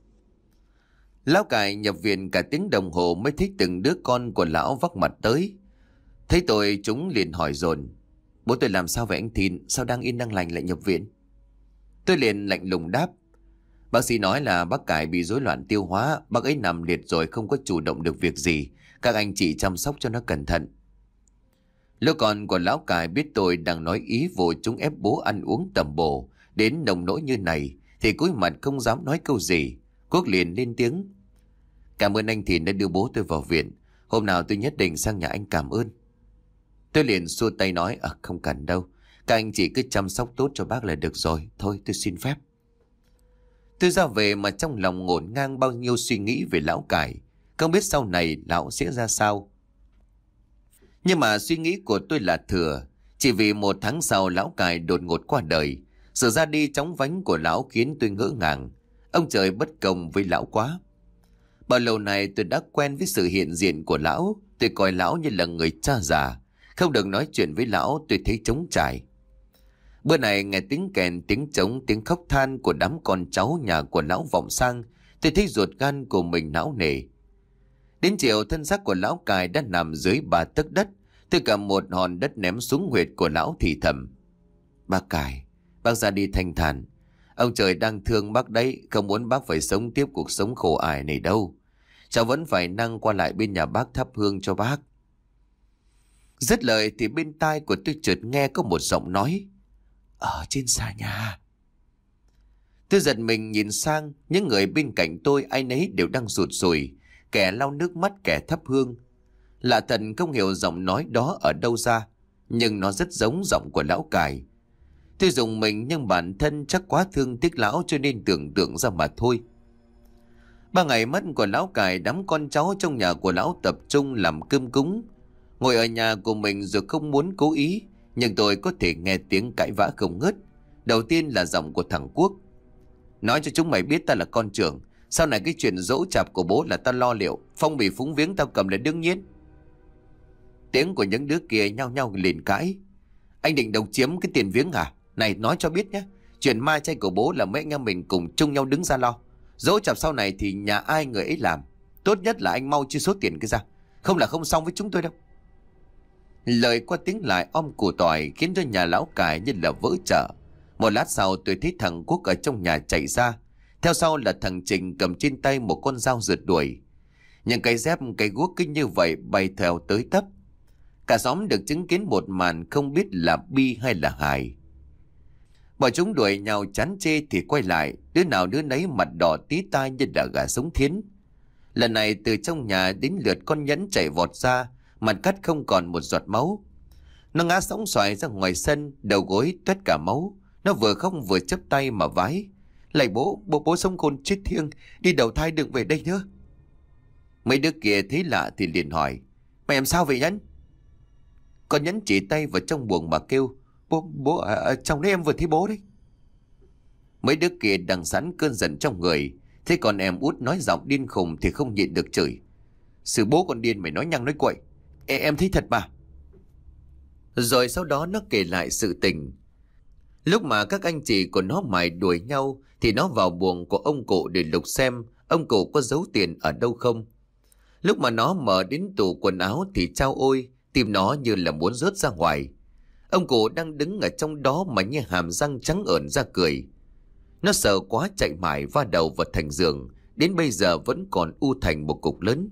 Lão Cải nhập viện cả tiếng đồng hồ mới thấy từng đứa con của lão vác mặt tới. Thấy tôi chúng liền hỏi dồn. Bố tôi làm sao vậy anh Thìn? Sao đang yên đang lành lại nhập viện? Tôi liền lạnh lùng đáp. Bác sĩ nói là bác Cải bị rối loạn tiêu hóa, bác ấy nằm liệt rồi không có chủ động được việc gì. Các anh chị chăm sóc cho nó cẩn thận. Lúc còn của lão Cải biết tôi đang nói ý vô chúng ép bố ăn uống tầm bổ đến nồng nỗi như này thì cúi mặt không dám nói câu gì. Quốc liền lên tiếng. Cảm ơn anh Thìn đã đưa bố tôi vào viện. Hôm nào tôi nhất định sang nhà anh cảm ơn. Tôi liền xua tay nói. À không cần đâu. Các anh chị cứ chăm sóc tốt cho bác là được rồi. Thôi tôi xin phép. Tôi ra về mà trong lòng ngổn ngang bao nhiêu suy nghĩ về lão Cải. Không biết sau này lão sẽ ra sao. Nhưng mà suy nghĩ của tôi là thừa. Chỉ vì một tháng sau lão Cải đột ngột qua đời. Sự ra đi chóng vánh của lão khiến tôi ngỡ ngàng. Ông trời bất công với lão quá. Bao lâu này tôi đã quen với sự hiện diện của lão. Tôi coi lão như là người cha già. Không được nói chuyện với lão tôi thấy trống trải. Bữa này nghe tiếng kèn, tiếng trống, tiếng khóc than của đám con cháu nhà của lão vọng sang. Tôi thấy ruột gan của mình não nề. Đến chiều thân xác của lão Cải đã nằm dưới ba tấc đất. Tôi cầm một hòn đất ném xuống huyệt của lão thì thầm. Bác Cải, bác ra đi thanh thản. Ông trời đang thương bác đấy, không muốn bác phải sống tiếp cuộc sống khổ ải này đâu. Cháu vẫn phải năng qua lại bên nhà bác thắp hương cho bác. Dứt lời thì bên tai của tôi chợt nghe có một giọng nói. Ở trên xà nhà. Tôi giật mình nhìn sang, những người bên cạnh tôi ai nấy đều đang rụt rùi, kẻ lau nước mắt, kẻ thắp hương. Lạ thật không hiểu giọng nói đó ở đâu ra, nhưng nó rất giống giọng của lão Cải. Tôi dùng mình nhưng bản thân chắc quá thương tiếc lão cho nên tưởng tượng ra mà thôi. Ba ngày mất của lão Cải, đám con cháu trong nhà của lão tập trung làm cơm cúng. Ngồi ở nhà của mình rồi không muốn cố ý, nhưng tôi có thể nghe tiếng cãi vã không ngớt. Đầu tiên là giọng của thằng Quốc. Nói cho chúng mày biết ta là con trưởng. Sau này cái chuyện dỗ chạp của bố là ta lo liệu. Phong bì phúng viếng tao cầm là đương nhiên. Tiếng của những đứa kia nhau nhau liền cãi. Anh định độc chiếm cái tiền viếng à? Này nói cho biết nhé. Chuyện ma chay của bố là mấy anh em mình cùng chung nhau đứng ra lo. Dỗ chạp sau này thì nhà ai người ấy làm. Tốt nhất là anh mau chia số tiền cái ra. Không là không xong với chúng tôi đâu. Lời qua tiếng lại om củ tỏi khiến cho nhà lão Cải như là vỡ chợ. Một lát sau tôi thấy thằng Quốc ở trong nhà chạy ra. Theo sau là thằng Trình cầm trên tay một con dao rượt đuổi. Những cái dép cái guốc cứ như vậy bay theo tới tấp. Cả xóm được chứng kiến một màn không biết là bi hay là hài. Bọn chúng đuổi nhau chán chê thì quay lại. Đứa nào đứa nấy mặt đỏ tí tai như là gà sống thiến. Lần này từ trong nhà đến lượt con Nhẫn chạy vọt ra. Mặt cắt không còn một giọt máu. Nó ngã sóng xoài ra ngoài sân, đầu gối toét cả máu. Nó vừa khóc vừa chắp tay mà vái. Lạy bố, bố bố sống khôn chết thiêng, đi đầu thai đừng về đây nữa. Mấy đứa kia thấy lạ thì liền hỏi. Mày làm sao vậy Nhẫn? Con Nhẫn chỉ tay vào trong buồng mà kêu. Bố, bố, à, à, trong đấy em vừa thấy bố đấy. Mấy đứa kia đằng sẵn cơn giận trong người. Thế còn em út nói giọng điên khùng thì không nhịn được chửi. Sự bố con điên mày nói nhăng nói quậy. Ê, em thấy thật mà. Rồi sau đó nó kể lại sự tình. Lúc mà các anh chị của nó mải đuổi nhau thì nó vào buồng của ông cụ để lục xem ông cụ có giấu tiền ở đâu không. Lúc mà nó mở đến tủ quần áo thì chao ôi, tim nó như là muốn rớt ra ngoài. Ông cụ đang đứng ở trong đó mà như hàm răng trắng ởn ra cười. Nó sợ quá chạy mãi va đầu vào thành giường, đến bây giờ vẫn còn u thành một cục lớn.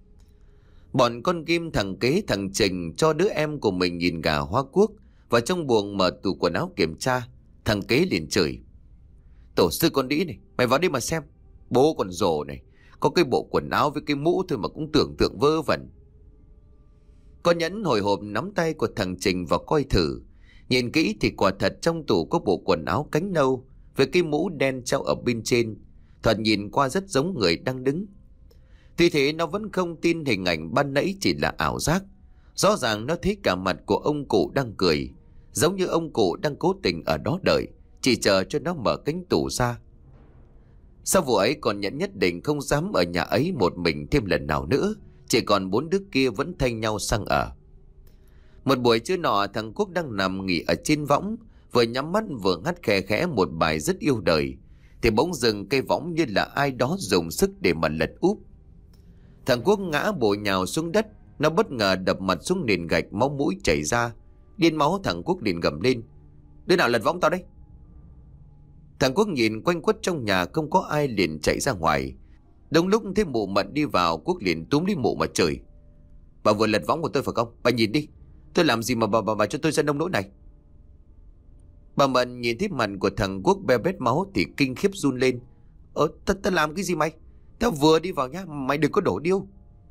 Bọn con Kim, thằng Kế, thằng Trình cho đứa em của mình nhìn gà Hoa Quốc vào trong buồng mở tủ quần áo kiểm tra. Thằng Kế liền chửi. Tổ sư con đĩ này, mày vào đây mà xem. Bố còn rồ này, có cái bộ quần áo với cái mũ thôi mà cũng tưởng tượng vơ vẩn. Con Nhẫn hồi hộp nắm tay của thằng Trình vào coi thử. Nhìn kỹ thì quả thật trong tủ có bộ quần áo cánh nâu với cái mũ đen treo ở bên trên. Thoạt nhìn qua rất giống người đang đứng. Tuy thế nó vẫn không tin hình ảnh ban nãy chỉ là ảo giác. Rõ ràng nó thấy cả mặt của ông cụ đang cười, giống như ông cụ đang cố tình ở đó đợi, chỉ chờ cho nó mở cánh tủ ra. Sau vụ ấy Con Nhẫn nhất định không dám ở nhà ấy một mình thêm lần nào nữa. Chỉ còn bốn đứa kia vẫn thay nhau sang ở. Một buổi trưa nọ, thằng Quốc đang nằm nghỉ ở trên võng, vừa nhắm mắt vừa ngắt khẽ khẽ một bài rất yêu đời, thì bỗng dừng cây võng như là ai đó dùng sức để mà lật úp. Thằng Quốc ngã bổ nhào xuống đất. Nó bất ngờ đập mặt xuống nền gạch, máu mũi chảy ra. Điên máu thằng Quốc liền gầm lên. Đứa nào lật võng tao đây? Thằng Quốc nhìn quanh quất trong nhà không có ai liền chạy ra ngoài. Đúng lúc thấy mụ Mận đi vào, Quốc liền túm đi mụ mà chửi: "Bà vừa lật võng của tôi phải không? Bà nhìn đi, tôi làm gì mà bà bà, bà cho tôi ra nông nỗi này?" Bà Mận nhìn thấy mặt của thằng Quốc be bết máu thì kinh khiếp run lên. "Ơ, ta, ta làm cái gì mày? Tao vừa đi vào nhá, mày đừng có đổ điêu."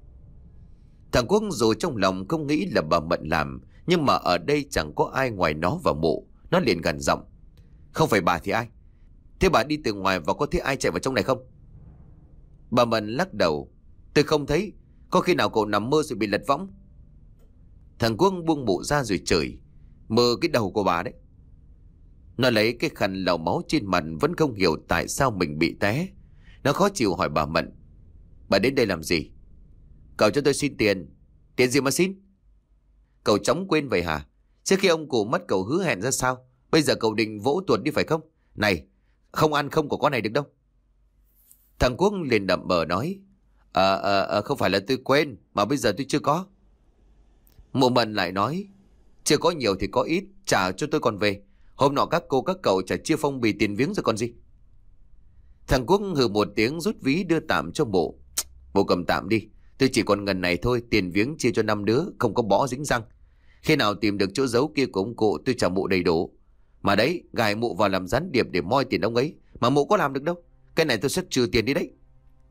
Thằng Quốc dù trong lòng không nghĩ là bà Mận làm, nhưng mà ở đây chẳng có ai ngoài nó và mụ. Nó liền gằn giọng: "Không phải bà thì ai? Thế bà đi từ ngoài và có thấy ai chạy vào trong này không?" Bà Mận lắc đầu: "Tôi không thấy. Có khi nào cậu nằm mơ rồi bị lật võng?" Thằng Quốc buông mụ ra rồi chửi: "Mơ cái đầu của bà đấy." Nó lấy cái khăn lau máu trên mặt, vẫn không hiểu tại sao mình bị té. Nó khó chịu hỏi bà Mận: "Bà đến đây làm gì?" "Cậu cho tôi xin tiền." "Tiền gì mà xin?" "Cậu chóng quên vậy hả? Trước khi ông cụ mất cậu hứa hẹn ra sao? Bây giờ cậu định vỗ tuột đi phải không? Này, không ăn không có con này được đâu." Thằng Quốc liền đậm bờ nói: Ờ à, à, không phải là tôi quên, mà bây giờ tôi chưa có." Mụ Mận lại nói: "Chưa có nhiều thì có ít, trả cho tôi còn về. Hôm nọ các cô các cậu trả chia phong bì tiền viếng rồi còn gì." Thằng Quốc hừ một tiếng rút ví đưa tạm cho mụ. "Mụ cầm tạm đi, tôi chỉ còn ngần này thôi, tiền viếng chia cho năm đứa, không có bỏ dính răng. Khi nào tìm được chỗ giấu kia của ông cụ tôi trả mụ đầy đủ. Mà đấy, gài mụ vào làm gián điệp để moi tiền ông ấy, mà mụ có làm được đâu. Cái này tôi sẽ trừ tiền đi đấy."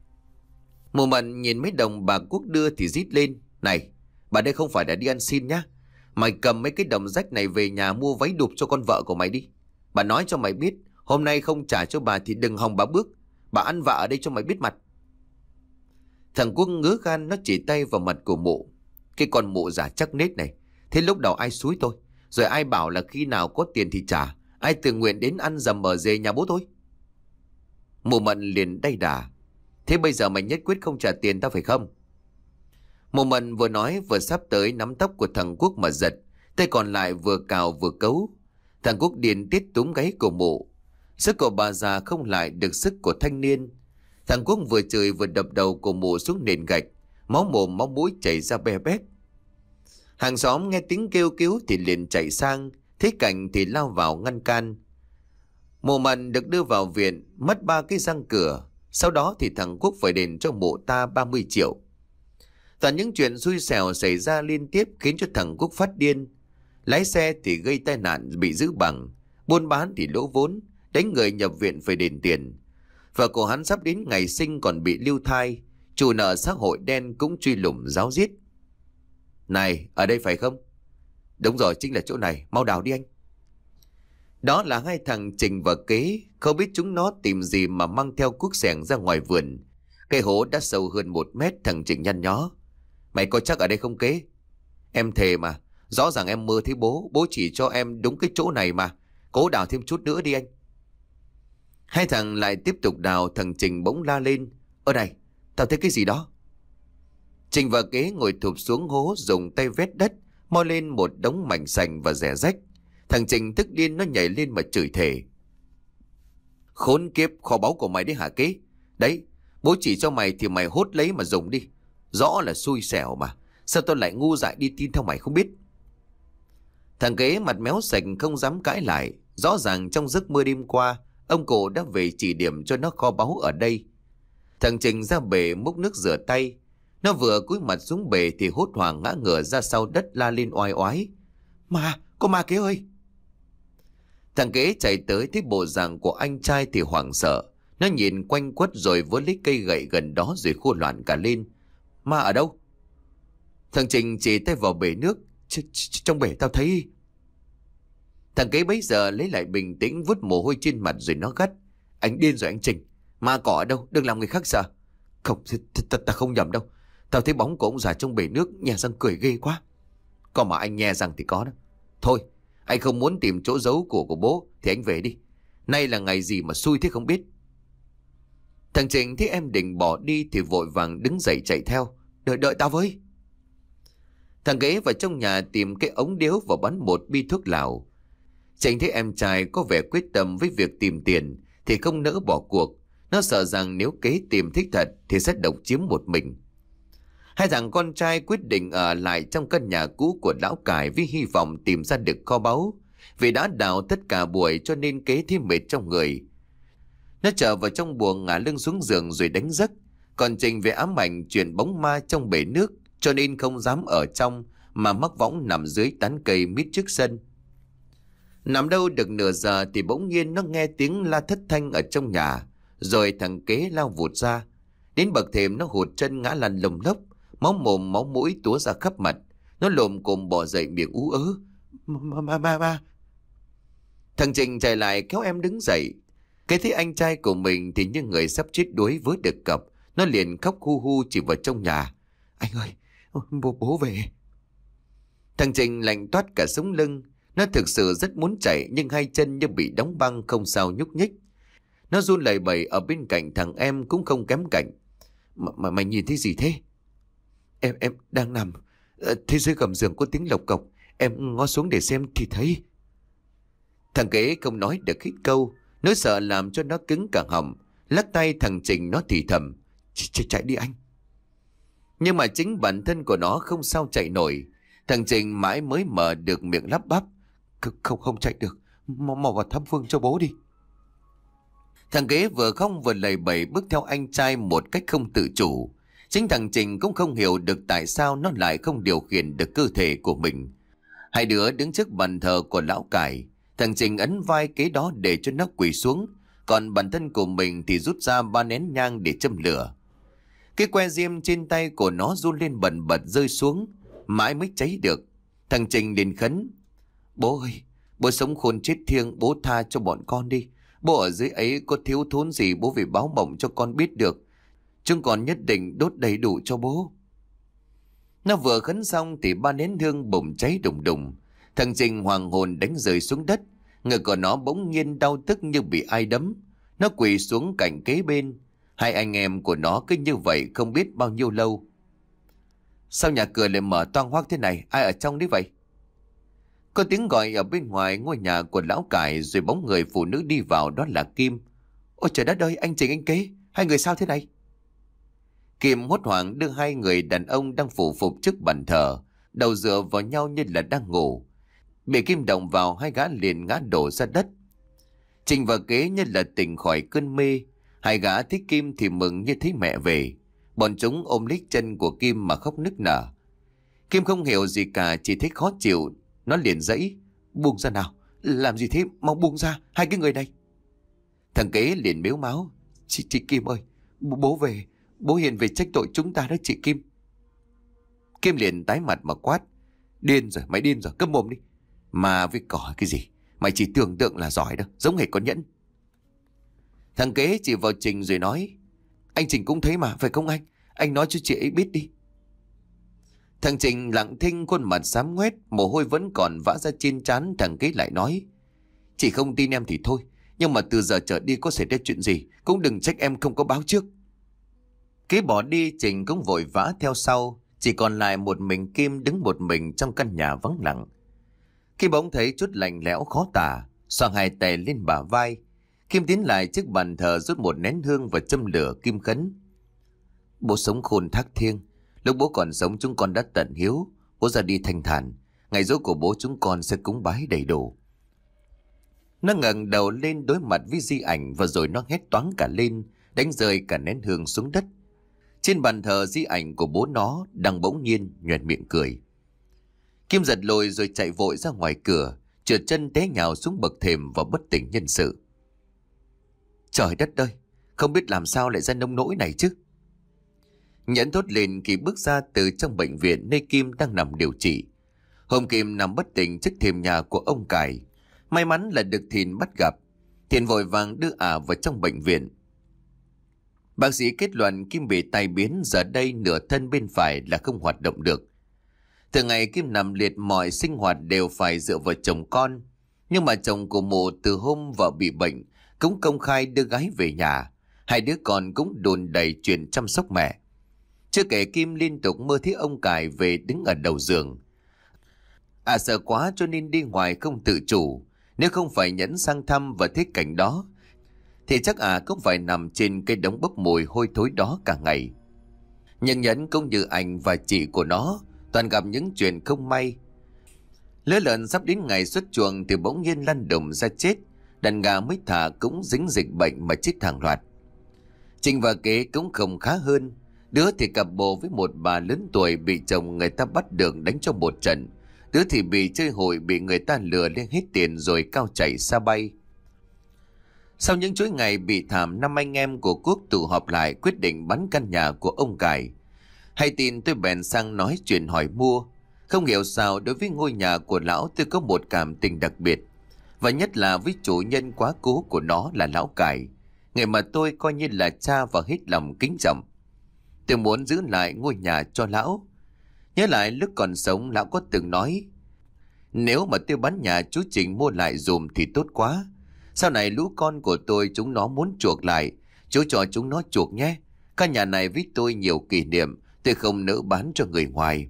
Mụ Mận nhìn mấy đồng bà Quốc đưa thì rít lên: "Này, bà đây không phải là đi ăn xin nhá. Mày cầm mấy cái đồng rách này về nhà mua váy đụp cho con vợ của mày đi. Bà nói cho mày biết, hôm nay không trả cho bà thì đừng hòng bà bước. Bà ăn vạ ở đây cho mày biết mặt." Thằng Quốc ngứa gan, nó chỉ tay vào mặt của mụ: "Cái con mụ giả chắc nết này. Thế lúc đầu ai xúi tôi? Rồi ai bảo là khi nào có tiền thì trả? Ai tự nguyện đến ăn dầm ở dề nhà bố tôi?" Mụ Mận liền đay đà: "Thế bây giờ mày nhất quyết không trả tiền tao phải không?" Mụ Mận vừa nói vừa sắp tới nắm tóc của thằng Quốc mà giật, tay còn lại vừa cào vừa cấu. Thằng Quốc điên tiết túm gáy của mụ. Sức của bà già không lại được sức của thanh niên. Thằng Quốc vừa chửi vừa đập đầu của mụ xuống nền gạch, máu mồm máu mũi chảy ra be bét. Hàng xóm nghe tiếng kêu cứu thì liền chạy sang, thấy cảnh thì lao vào ngăn can. Mụ Mận được đưa vào viện, mất ba cái răng cửa. Sau đó thì thằng Quốc phải đền cho mụ ta ba mươi triệu. Toàn những chuyện xui xẻo xảy ra liên tiếp khiến cho thằng Quốc phát điên. Lái xe thì gây tai nạn bị giữ bằng, buôn bán thì lỗ vốn, đánh người nhập viện phải đền tiền. Vợ của hắn sắp đến ngày sinh còn bị lưu thai, chủ nợ xã hội đen cũng truy lùng ráo riết. "Này, ở đây phải không?" "Đúng rồi, chính là chỗ này, mau đào đi anh." Đó là hai thằng Trình và Kế. Không biết chúng nó tìm gì mà mang theo cuốc xẻng ra ngoài vườn. Cái hố đã sâu hơn một mét. Thằng Trình nhăn nhó: "Mày có chắc ở đây không Kế?" "Em thề mà, rõ ràng em mơ thấy bố. Bố chỉ cho em đúng cái chỗ này mà. Cố đào thêm chút nữa đi anh." Hai thằng lại tiếp tục đào. Thằng Trình bỗng la lên: "Ở đây, tao thấy cái gì đó." Trình và Kế ngồi thụp xuống hố, dùng tay vét đất, moi lên một đống mảnh sành và rẻ rách. Thằng Trình tức điên, nó nhảy lên mà chửi thề: "Khốn kiếp, kho báu của mày đấy hả Kế? Đấy, bố chỉ cho mày thì mày hốt lấy mà dùng đi. Rõ là xui xẻo mà, sao tao lại ngu dại đi tin theo mày không biết." Thằng Kế mặt méo sạch không dám cãi lại. Rõ ràng trong giấc mơ đêm qua, ông cụ đã về chỉ điểm cho nó kho báu ở đây. Thằng Trình ra bể múc nước rửa tay. Nó vừa cúi mặt xuống bể thì hốt hoảng ngã ngửa ra sau đất, la lên oai oái: "Ma, có ma Kế ơi!" Thằng Kế chạy tới thấy bộ dạng của anh trai thì hoảng sợ. Nó nhìn quanh quất rồi vớ lấy cây gậy gần đó rồi khua loạn cả lên: "Ma ở đâu?" Thằng Trình chỉ tay vào bể nước: Ch -ch "Trong bể tao thấy." Thằng Kế bấy giờ lấy lại bình tĩnh, vuốt mồ hôi trên mặt rồi nó gắt: "Anh điên rồi anh Trình, ma cỏ ở đâu, đừng làm người khác sợ." "Không, ta không nhầm đâu. Tao thấy bóng của ông già trong bể nước, nhe răng cười ghê quá." "Có mà anh nhe răng thì có đó. Thôi, anh không muốn tìm chỗ giấu của của bố thì anh về đi. Nay là ngày gì mà xui thế không biết." Thằng Trình thấy em định bỏ đi thì vội vàng đứng dậy chạy theo: Đợi đợi tao với." Thằng Kế vào trong nhà tìm cái ống điếu và bắn một bi thuốc lào. Trình thấy em trai có vẻ quyết tâm với việc tìm tiền thì không nỡ bỏ cuộc. Nó sợ rằng nếu Kế tìm thích thật thì sẽ độc chiếm một mình. Hai thằng con trai quyết định ở lại trong căn nhà cũ của lão cải với hy vọng tìm ra được kho báu. Vì đã đào tất cả buổi cho nên Kế thêm mệt trong người. Nó trở vào trong buồng ngả lưng xuống giường rồi đánh giấc. Còn Trình về ám ảnh chuyện bóng ma trong bể nước, cho nên không dám ở trong mà mắc võng nằm dưới tán cây mít trước sân. Nằm đâu được nửa giờ thì bỗng nhiên nó nghe tiếng la thất thanh ở trong nhà. Rồi thằng Kế lao vụt ra. Đến bậc thềm nó hụt chân ngã lăn lồng lốc, máu mồm máu mũi túa ra khắp mặt. Nó lồm cồm bò dậy miệng ú ớ. Ma ma ma ma. Thằng Trình chạy lại kéo em đứng dậy. Cái thấy anh trai của mình thì như người sắp chết đuối với được cập. Nó liền khóc hu hu chỉ vào trong nhà. Anh ơi, bố, bố về. Thằng Trình lạnh toát cả sống lưng. Nó thực sự rất muốn chạy nhưng hai chân như bị đóng băng không sao nhúc nhích. Nó run lẩy bẩy ở bên cạnh thằng em cũng không kém cạnh. Mà, mà mày nhìn thấy gì thế? Em em đang nằm. Thế dưới gầm giường có tiếng lộc cộc. Em ngó xuống để xem thì thấy. Thằng Kế không nói được hết câu. Nỗi sợ làm cho nó cứng cả họng. Lắc tay thằng Trình nó thì thầm. Ch chạy đi anh. Nhưng mà chính bản thân của nó không sao chạy nổi. Thằng Trình mãi mới mở được miệng lắp bắp. Không không chạy được. Mau mau vào thăm Phương cho bố đi. Thằng Kế vừa không vừa lầy bầy bước theo anh trai một cách không tự chủ. Chính thằng Trình cũng không hiểu được tại sao nó lại không điều khiển được cơ thể của mình. Hai đứa đứng trước bàn thờ của lão cải. Thằng Trình ấn vai Kế đó để cho nó quỳ xuống. Còn bản thân của mình thì rút ra ba nén nhang để châm lửa. Cái que diêm trên tay của nó run lên bần bật rơi xuống. Mãi mới cháy được. Thằng Trình liền khấn. Bố ơi, bố sống khôn chết thiêng, bố tha cho bọn con đi. Bố ở dưới ấy có thiếu thốn gì bố về báo mộng cho con biết được. Chúng con nhất định đốt đầy đủ cho bố. Nó vừa khấn xong thì ba nén hương bùng cháy đùng đùng. Thằng Trình hoàng hồn đánh rơi xuống đất. Ngực của nó bỗng nhiên đau tức như bị ai đấm. Nó quỳ xuống cạnh kế bên. Hai anh em của nó cứ như vậy không biết bao nhiêu lâu. Sao nhà cửa lại mở toang hoác thế này? Ai ở trong đấy vậy? Có tiếng gọi ở bên ngoài ngôi nhà của lão cải. Rồi bóng người phụ nữ đi vào, đó là Kim. Ôi trời đất ơi, anh Trình anh Kế, hai người sao thế này? Kim hốt hoảng đưa hai người đàn ông đang phủ phục trước bàn thờ, đầu dựa vào nhau như là đang ngủ. Bị Kim động vào, hai gã liền ngã đổ ra đất. Trình và Kế như là tỉnh khỏi cơn mê. Hai gã thấy Kim thì mừng như thấy mẹ về. Bọn chúng ôm lấy chân của Kim mà khóc nức nở. Kim không hiểu gì cả, chỉ thấy khó chịu. Nó liền giãy. Buông ra nào. Làm gì thế, mau buông ra hai cái người này. Thằng Kế liền mếu máo. Chị, chị Kim ơi, bố về. Bố Hiền về trách tội chúng ta đó chị Kim. Kim liền tái mặt mà quát. Điên rồi, mày điên rồi, câm mồm đi. Mà với cỏ cái gì, mày chỉ tưởng tượng là giỏi đâu, giống hệt con nhẫn. Thằng Kế chỉ vào Trình rồi nói. Anh Trình cũng thấy mà, phải không anh? Anh nói cho chị ấy biết đi. Thằng Trình lặng thinh, khuôn mặt xám ngoét, mồ hôi vẫn còn vã ra trên trán. Thằng Kế lại nói. Chị không tin em thì thôi, nhưng mà từ giờ trở đi có xảy ra chuyện gì cũng đừng trách em không có báo trước. Kế bỏ đi, Trình cũng vội vã theo sau. Chỉ còn lại một mình Kim đứng một mình trong căn nhà vắng lặng. Khi bỗng thấy chút lạnh lẽo khó tả, xoàng hai tay lên bả vai, Kim tiến lại trước bàn thờ rút một nén hương và châm lửa. Kim khấn. Bố sống khôn thác thiêng, lúc bố còn sống chúng con đã tận hiếu. Bố ra đi thanh thản, ngày giỗ của bố chúng con sẽ cúng bái đầy đủ. Nó ngẩng đầu lên đối mặt với di ảnh và rồi nó hét toáng cả lên, đánh rơi cả nén hương xuống đất. Trên bàn thờ di ảnh của bố nó đang bỗng nhiên nhoẻn miệng cười. Kim giật lùi rồi chạy vội ra ngoài cửa, trượt chân té nhào xuống bậc thềm và bất tỉnh nhân sự. Trời đất ơi, không biết làm sao lại ra nông nỗi này chứ. Nhẫn thốt lên khi bước ra từ trong bệnh viện nơi Kim đang nằm điều trị. Hôm Kim nằm bất tỉnh trước thềm nhà của ông Cải. May mắn là được Thìn bắt gặp. Thìn vội vàng đưa ả vào trong bệnh viện. Bác sĩ kết luận Kim bị tai biến, giờ đây nửa thân bên phải là không hoạt động được. Từ ngày Kim nằm liệt, mọi sinh hoạt đều phải dựa vào chồng con. Nhưng mà chồng của mụ từ hôm vợ bị bệnh cũng công khai đưa gái về nhà. Hai đứa con cũng đồn đầy chuyện chăm sóc mẹ. Chưa kể Kim liên tục mơ thấy ông Cải về đứng ở đầu giường. À sợ quá cho nên đi ngoài không tự chủ. Nếu không phải Nhẫn sang thăm và thấy cảnh đó thì chắc à cũng phải nằm trên cây đống bốc mùi hôi thối đó cả ngày. Nhưng Nhẫn cũng như anh và chị của nó toàn gặp những chuyện không may. Lứa lợn sắp đến ngày xuất chuồng thì bỗng nhiên lăn đùng ra chết. đàn gà mới thả cũng dính dịch bệnh mà chết hàng loạt. Trình và Kế cũng không khá hơn. Đứa thì cặp bồ với một bà lớn tuổi bị chồng người ta bắt được đánh cho một trận. Đứa thì bị chơi hụi, bị người ta lừa lên hết tiền rồi cao chạy xa bay. Sau những chuỗi ngày bị thảm, năm anh em của Quốc tụ họp lại quyết định bán căn nhà của ông Cải. Hay tin tôi bèn sang nói chuyện hỏi mua. Không hiểu sao đối với ngôi nhà của lão tôi có một cảm tình đặc biệt. Và nhất là với chủ nhân quá cố của nó là lão Cải, người mà tôi coi như là cha và hết lòng kính trọng. Tôi muốn giữ lại ngôi nhà cho lão. Nhớ lại lúc còn sống lão có từng nói, nếu mà tôi bán nhà chú Trình mua lại dùm thì tốt quá. Sau này lũ con của tôi chúng nó muốn chuộc lại, chú cho chúng nó chuộc nhé. Căn nhà này với tôi nhiều kỷ niệm, tôi không nỡ bán cho người ngoài.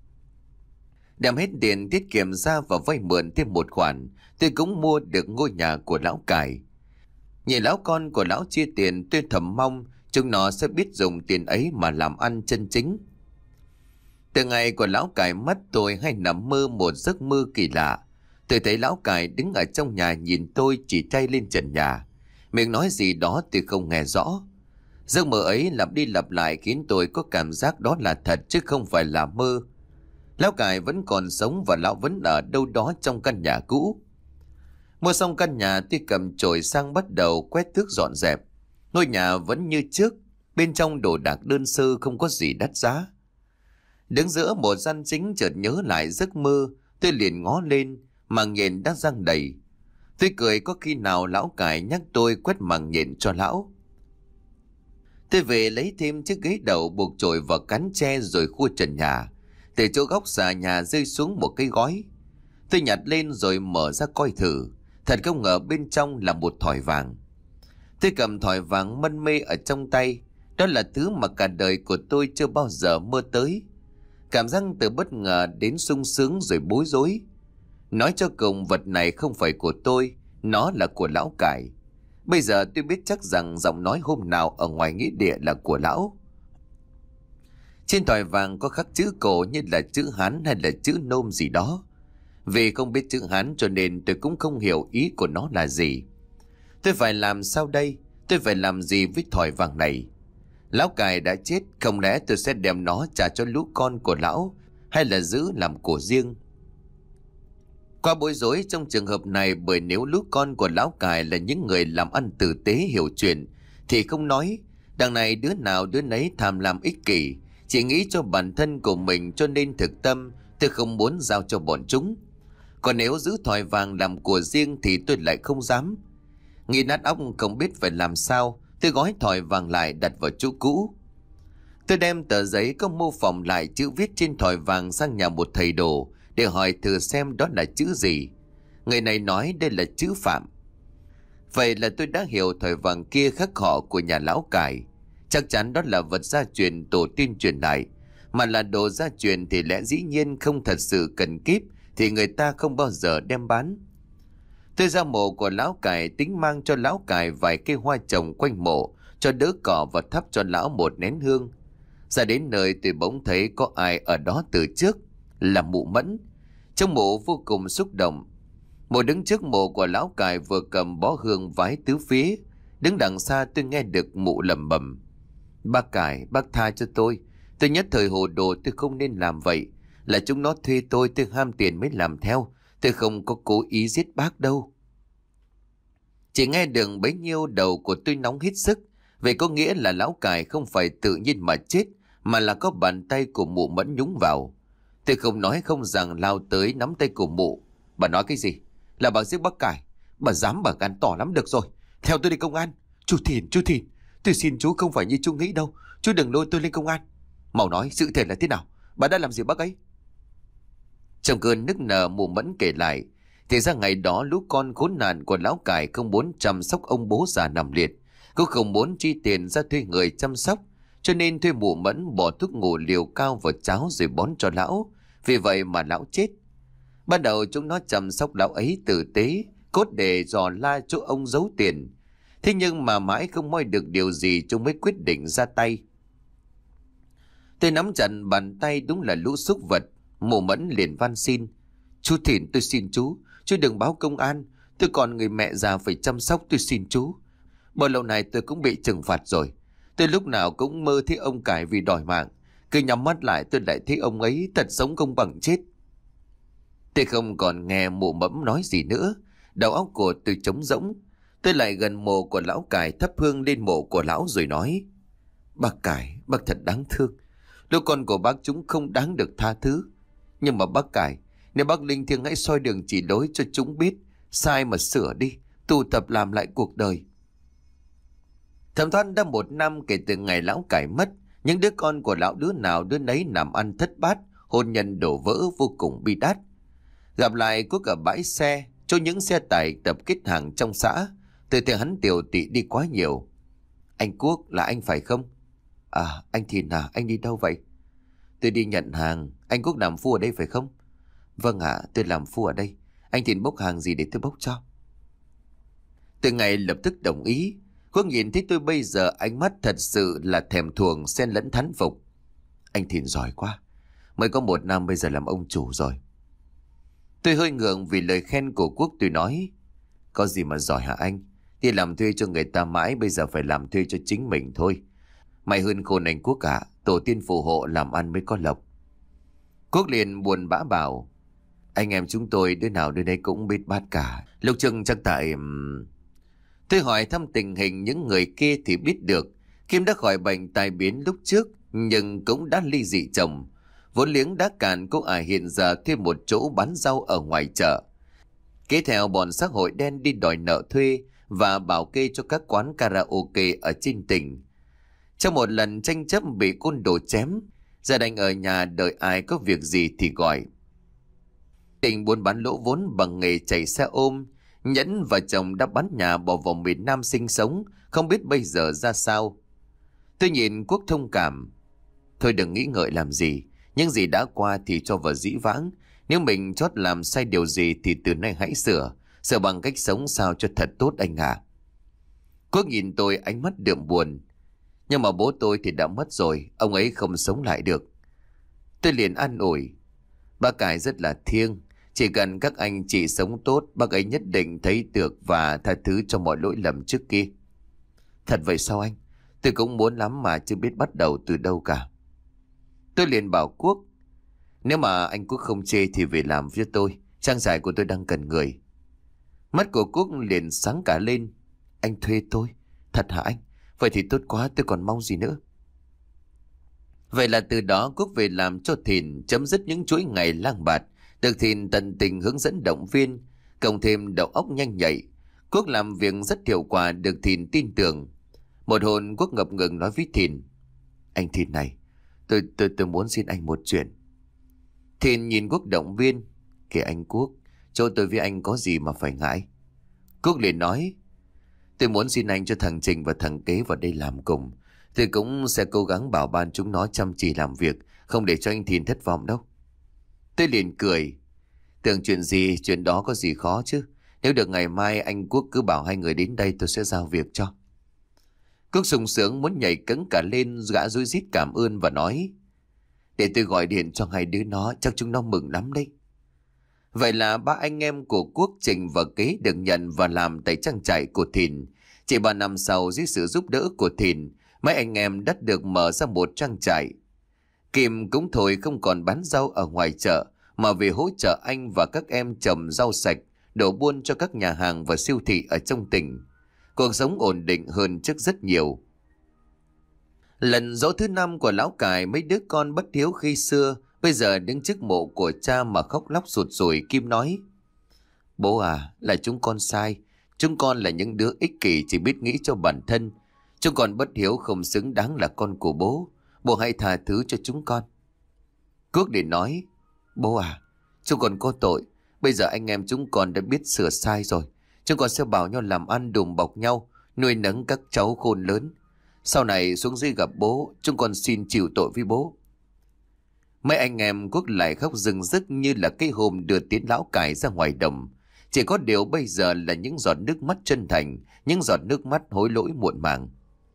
Đem hết tiền tiết kiệm ra và vay mượn thêm một khoản, tôi cũng mua được ngôi nhà của lão Cải. Nhìn lão con của lão chia tiền, tôi thầm mong chúng nó sẽ biết dùng tiền ấy mà làm ăn chân chính. Từ ngày của lão Cải mất, tôi hay nằm mơ một giấc mơ kỳ lạ. Tôi thấy lão Cải đứng ở trong nhà nhìn tôi, chỉ tay lên trần nhà. Miệng nói gì đó tôi không nghe rõ. Giấc mơ ấy lặp đi lặp lại khiến tôi có cảm giác đó là thật chứ không phải là mơ. Lão Cải vẫn còn sống và lão vẫn ở đâu đó trong căn nhà cũ. Mua xong căn nhà, tôi cầm chổi sang bắt đầu quét tước dọn dẹp. Ngôi nhà vẫn như trước, bên trong đồ đạc đơn sơ không có gì đắt giá. Đứng giữa một gian chính chợt nhớ lại giấc mơ, tôi liền ngó lên, màng nhện đã răng đầy. Tôi cười có khi nào lão Cải nhắc tôi quét màng nhện cho lão. Tôi về lấy thêm chiếc ghế đầu buộc chổi vào cán tre rồi khua trần nhà. Từ chỗ góc xà nhà rơi xuống một cái gói. Tôi nhặt lên rồi mở ra coi thử. Thật không ngờ bên trong là một thỏi vàng. Tôi cầm thỏi vàng mân mê ở trong tay. Đó là thứ mà cả đời của tôi chưa bao giờ mơ tới. Cảm giác từ bất ngờ đến sung sướng rồi bối rối. Nói cho cùng vật này không phải của tôi, nó là của lão Cải. Bây giờ tôi biết chắc rằng giọng nói hôm nào ở ngoài nghĩa địa là của lão. Trên thỏi vàng có khắc chữ cổ như là chữ Hán hay là chữ Nôm gì đó. Vì không biết chữ Hán cho nên tôi cũng không hiểu ý của nó là gì. Tôi phải làm sao đây? Tôi phải làm gì với thỏi vàng này? Lão Cải đã chết, không lẽ tôi sẽ đem nó trả cho lũ con của lão, hay là giữ làm của riêng? Qua bối rối trong trường hợp này, bởi nếu lũ con của lão Cải là những người làm ăn tử tế hiểu chuyện thì không nói. Đằng này đứa nào đứa nấy tham lam ích kỷ, chỉ nghĩ cho bản thân của mình, cho nên thực tâm tôi không muốn giao cho bọn chúng. Còn nếu giữ thỏi vàng làm của riêng thì tôi lại không dám. Nghĩ nát óc không biết phải làm sao, tôi gói thỏi vàng lại đặt vào chỗ cũ. Tôi đem tờ giấy có mô phỏng lại chữ viết trên thỏi vàng sang nhà một thầy đồ để hỏi thử xem đó là chữ gì. Người này nói đây là chữ Phạm. Vậy là tôi đã hiểu thỏi vàng kia khắc họ của nhà lão Cải. Chắc chắn đó là vật gia truyền tổ tiên truyền lại. Mà là đồ gia truyền thì lẽ dĩ nhiên không thật sự cần kíp thì người ta không bao giờ đem bán. Tôi ra mộ của lão Cải, tính mang cho lão Cải vài cây hoa trồng quanh mộ cho đỡ cỏ và thắp cho lão một nén hương. Ra đến nơi tôi bỗng thấy có ai ở đó từ trước, là mụ Mẫn. Trong mộ vô cùng xúc động. Mụ đứng trước mộ của lão Cải vừa cầm bó hương vái tứ phía. Đứng đằng xa tôi nghe được mụ lẩm bẩm: "Bác Cải, bác tha cho tôi. Tôi nhất thời hồ đồ, tôi không nên làm vậy. Là chúng nó thuê tôi, tôi ham tiền mới làm theo. Tôi không có cố ý giết bác đâu." Chỉ nghe được bấy nhiêu đầu của tôi nóng hết sức. Vậy có nghĩa là lão Cải không phải tự nhiên mà chết, mà là có bàn tay của mụ Mẫn nhúng vào. Tôi không nói không rằng lao tới nắm tay của mụ. "Bà nói cái gì? Là bà giết bác Cải? Bà dám, bà gan tỏ lắm, được rồi. Theo tôi đi công an." "Chú Thìn, chú Thìn, tôi xin chú không phải như chú nghĩ đâu. Chú đừng lôi tôi lên công an. Mau nói sự thể là thế nào? Bà đã làm gì bác ấy?" Trong cơn nức nở, mụ Mẫn kể lại. Thì ra ngày đó lũ con khốn nạn của lão Cải không muốn chăm sóc ông bố già nằm liệt, cũng không muốn chi tiền ra thuê người chăm sóc, cho nên thuê mụ Mẫn bỏ thuốc ngủ liều cao vào cháo rồi bón cho lão. Vì vậy mà lão chết. Ban đầu chúng nó chăm sóc lão ấy tử tế, cốt để dò la chỗ ông giấu tiền. Thế nhưng mà mãi không moi được điều gì, chúng mới quyết định ra tay. Tôi nắm chặt bàn tay, đúng là lũ súc vật. Mụ Mẫn liền van xin: "Chú Thìn, tôi xin chú, chú đừng báo công an. Tôi còn người mẹ già phải chăm sóc, tôi xin chú. Bao lâu nay tôi cũng bị trừng phạt rồi. Tôi lúc nào cũng mơ thấy ông cải vì đòi mạng. Cứ nhắm mắt lại tôi lại thấy ông ấy thật sống không bằng chết. Tôi không còn nghe mụ mẫm nói gì nữa. Đầu óc của tôi trống rỗng. Tôi lại gần mộ của lão cải, thắp hương lên mộ của lão rồi nói: Bác cải, bác thật đáng thương. Lũ con của bác chúng không đáng được tha thứ. Nhưng mà bác cải, nếu bác linh thiêng hãy soi đường chỉ lối cho chúng biết sai mà sửa đi, tu tập làm lại cuộc đời. Thẩm thoát đã một năm kể từ ngày lão cải mất. Những đứa con của lão đứa nào đứa nấy làm ăn thất bát, hôn nhân đổ vỡ vô cùng bi đát. Gặp lại Quốc ở bãi xe, cho những xe tải tập kết hàng trong xã. Từ từ hắn tiều tị đi quá nhiều. Anh Quốc, là anh phải không? À, anh Thìn à, anh đi đâu vậy? Tôi đi nhận hàng. Anh Quốc làm phu ở đây phải không? Vâng ạ, à, tôi làm phu ở đây. Anh Thìn bốc hàng gì để tôi bốc cho? Từ ngày lập tức đồng ý. Quốc nhìn thấy tôi bây giờ ánh mắt thật sự là thèm thuồng xen lẫn thán phục. Anh Thìn giỏi quá. Mới có một năm bây giờ làm ông chủ rồi. Tôi hơi ngượng vì lời khen của Quốc. Tôi nói: Có gì mà giỏi hả anh? Đi làm thuê cho người ta mãi, bây giờ phải làm thuê cho chính mình thôi. May hơn khôn anh Quốc ạ. Tổ tiên phù hộ làm ăn mới có lộc. Quốc liền buồn bã bảo: Anh em chúng tôi đứa nào đứa đấy cũng biết bát cả. Lúc chừng chắc tại... Tôi hỏi thăm tình hình những người kia thì biết được Kim đã khỏi bệnh tai biến lúc trước, nhưng cũng đã ly dị chồng. Vốn liếng đã cạn, cô ả hiện giờ thêm một chỗ bán rau ở ngoài chợ. Kế theo bọn xã hội đen đi đòi nợ thuê và bảo kê cho các quán karaoke ở trên tỉnh. Trong một lần tranh chấp bị côn đồ chém, gia đình ở nhà đợi ai có việc gì thì gọi. Tình buôn bán lỗ vốn bằng nghề chạy xe ôm. Nhẫn và chồng đã bán nhà bỏ vào miền Nam sinh sống, không biết bây giờ ra sao. Tôi nhìn Quốc thông cảm. Thôi đừng nghĩ ngợi làm gì, những gì đã qua thì cho vào dĩ vãng. Nếu mình chót làm sai điều gì thì từ nay hãy sửa, sửa bằng cách sống sao cho thật tốt anh ạ. Quốc nhìn tôi ánh mắt đượm buồn. Nhưng mà bố tôi thì đã mất rồi, ông ấy không sống lại được. Tôi liền an ủi: Bác cải rất là thiêng, chỉ cần các anh chị sống tốt, bác ấy nhất định thấy được và tha thứ cho mọi lỗi lầm trước kia. Thật vậy sao anh? Tôi cũng muốn lắm mà chưa biết bắt đầu từ đâu cả. Tôi liền bảo Quốc: Nếu mà anh Quốc không chê thì về làm với tôi, trang trại của tôi đang cần người. Mắt của Quốc liền sáng cả lên. Anh thuê tôi? Thật hả anh? Vậy thì tốt quá, tôi còn mong gì nữa. Vậy là từ đó Quốc về làm cho Thìn, chấm dứt những chuỗi ngày lang bạt. Được Thìn tận tình hướng dẫn động viên, cộng thêm đầu óc nhanh nhạy, Quốc làm việc rất hiệu quả, được Thìn tin tưởng. Một hôm Quốc ngập ngừng nói với Thìn: Anh Thìn này, tôi tôi tôi muốn xin anh một chuyện. Thìn nhìn Quốc động viên: Kìa anh Quốc, chỗ tôi với anh có gì mà phải ngại. Quốc liền nói: Tôi muốn xin anh cho thằng Trình và thằng Kế vào đây làm cùng. Tôi cũng sẽ cố gắng bảo ban chúng nó chăm chỉ làm việc, không để cho anh Thìn thất vọng đâu. Tôi liền cười: Tưởng chuyện gì, chuyện đó có gì khó chứ. Nếu được ngày mai anh Quốc cứ bảo hai người đến đây, tôi sẽ giao việc cho. Quốc sung sướng muốn nhảy cẫng cả lên, gã rối rít cảm ơn và nói: Để tôi gọi điện cho hai đứa nó, chắc chúng nó mừng lắm đấy. Vậy là ba anh em của Quốc, Trình và Kế được nhận và làm tại trang trại của Thìn. Chỉ ba năm sau, dưới sự giúp đỡ của Thìn, mấy anh em đã được mở ra một trang trại. Kim cũng thôi không còn bán rau ở ngoài chợ, mà về hỗ trợ anh và các em trồng rau sạch, đổ buôn cho các nhà hàng và siêu thị ở trong tỉnh. Cuộc sống ổn định hơn trước rất nhiều. Lần dỗ thứ năm của lão cải, mấy đứa con bất hiếu khi xưa bây giờ đứng trước mộ của cha mà khóc lóc sụt sùi. Kim nói: Bố à, là chúng con sai. Chúng con là những đứa ích kỷ, chỉ biết nghĩ cho bản thân. Chúng con bất hiếu, không xứng đáng là con của bố. Bố hãy tha thứ cho chúng con. Quốc để nói: Bố à, chúng con có tội. Bây giờ anh em chúng con đã biết sửa sai rồi. Chúng con sẽ bảo nhau làm ăn, đùm bọc nhau, nuôi nấng các cháu khôn lớn. Sau này xuống dưới gặp bố, chúng con xin chịu tội với bố. Mấy anh em Quốc lại khóc rưng rức như là cái hôm đưa tiến lão cải ra ngoài đồng. Chỉ có điều bây giờ là những giọt nước mắt chân thành, những giọt nước mắt hối lỗi muộn màng.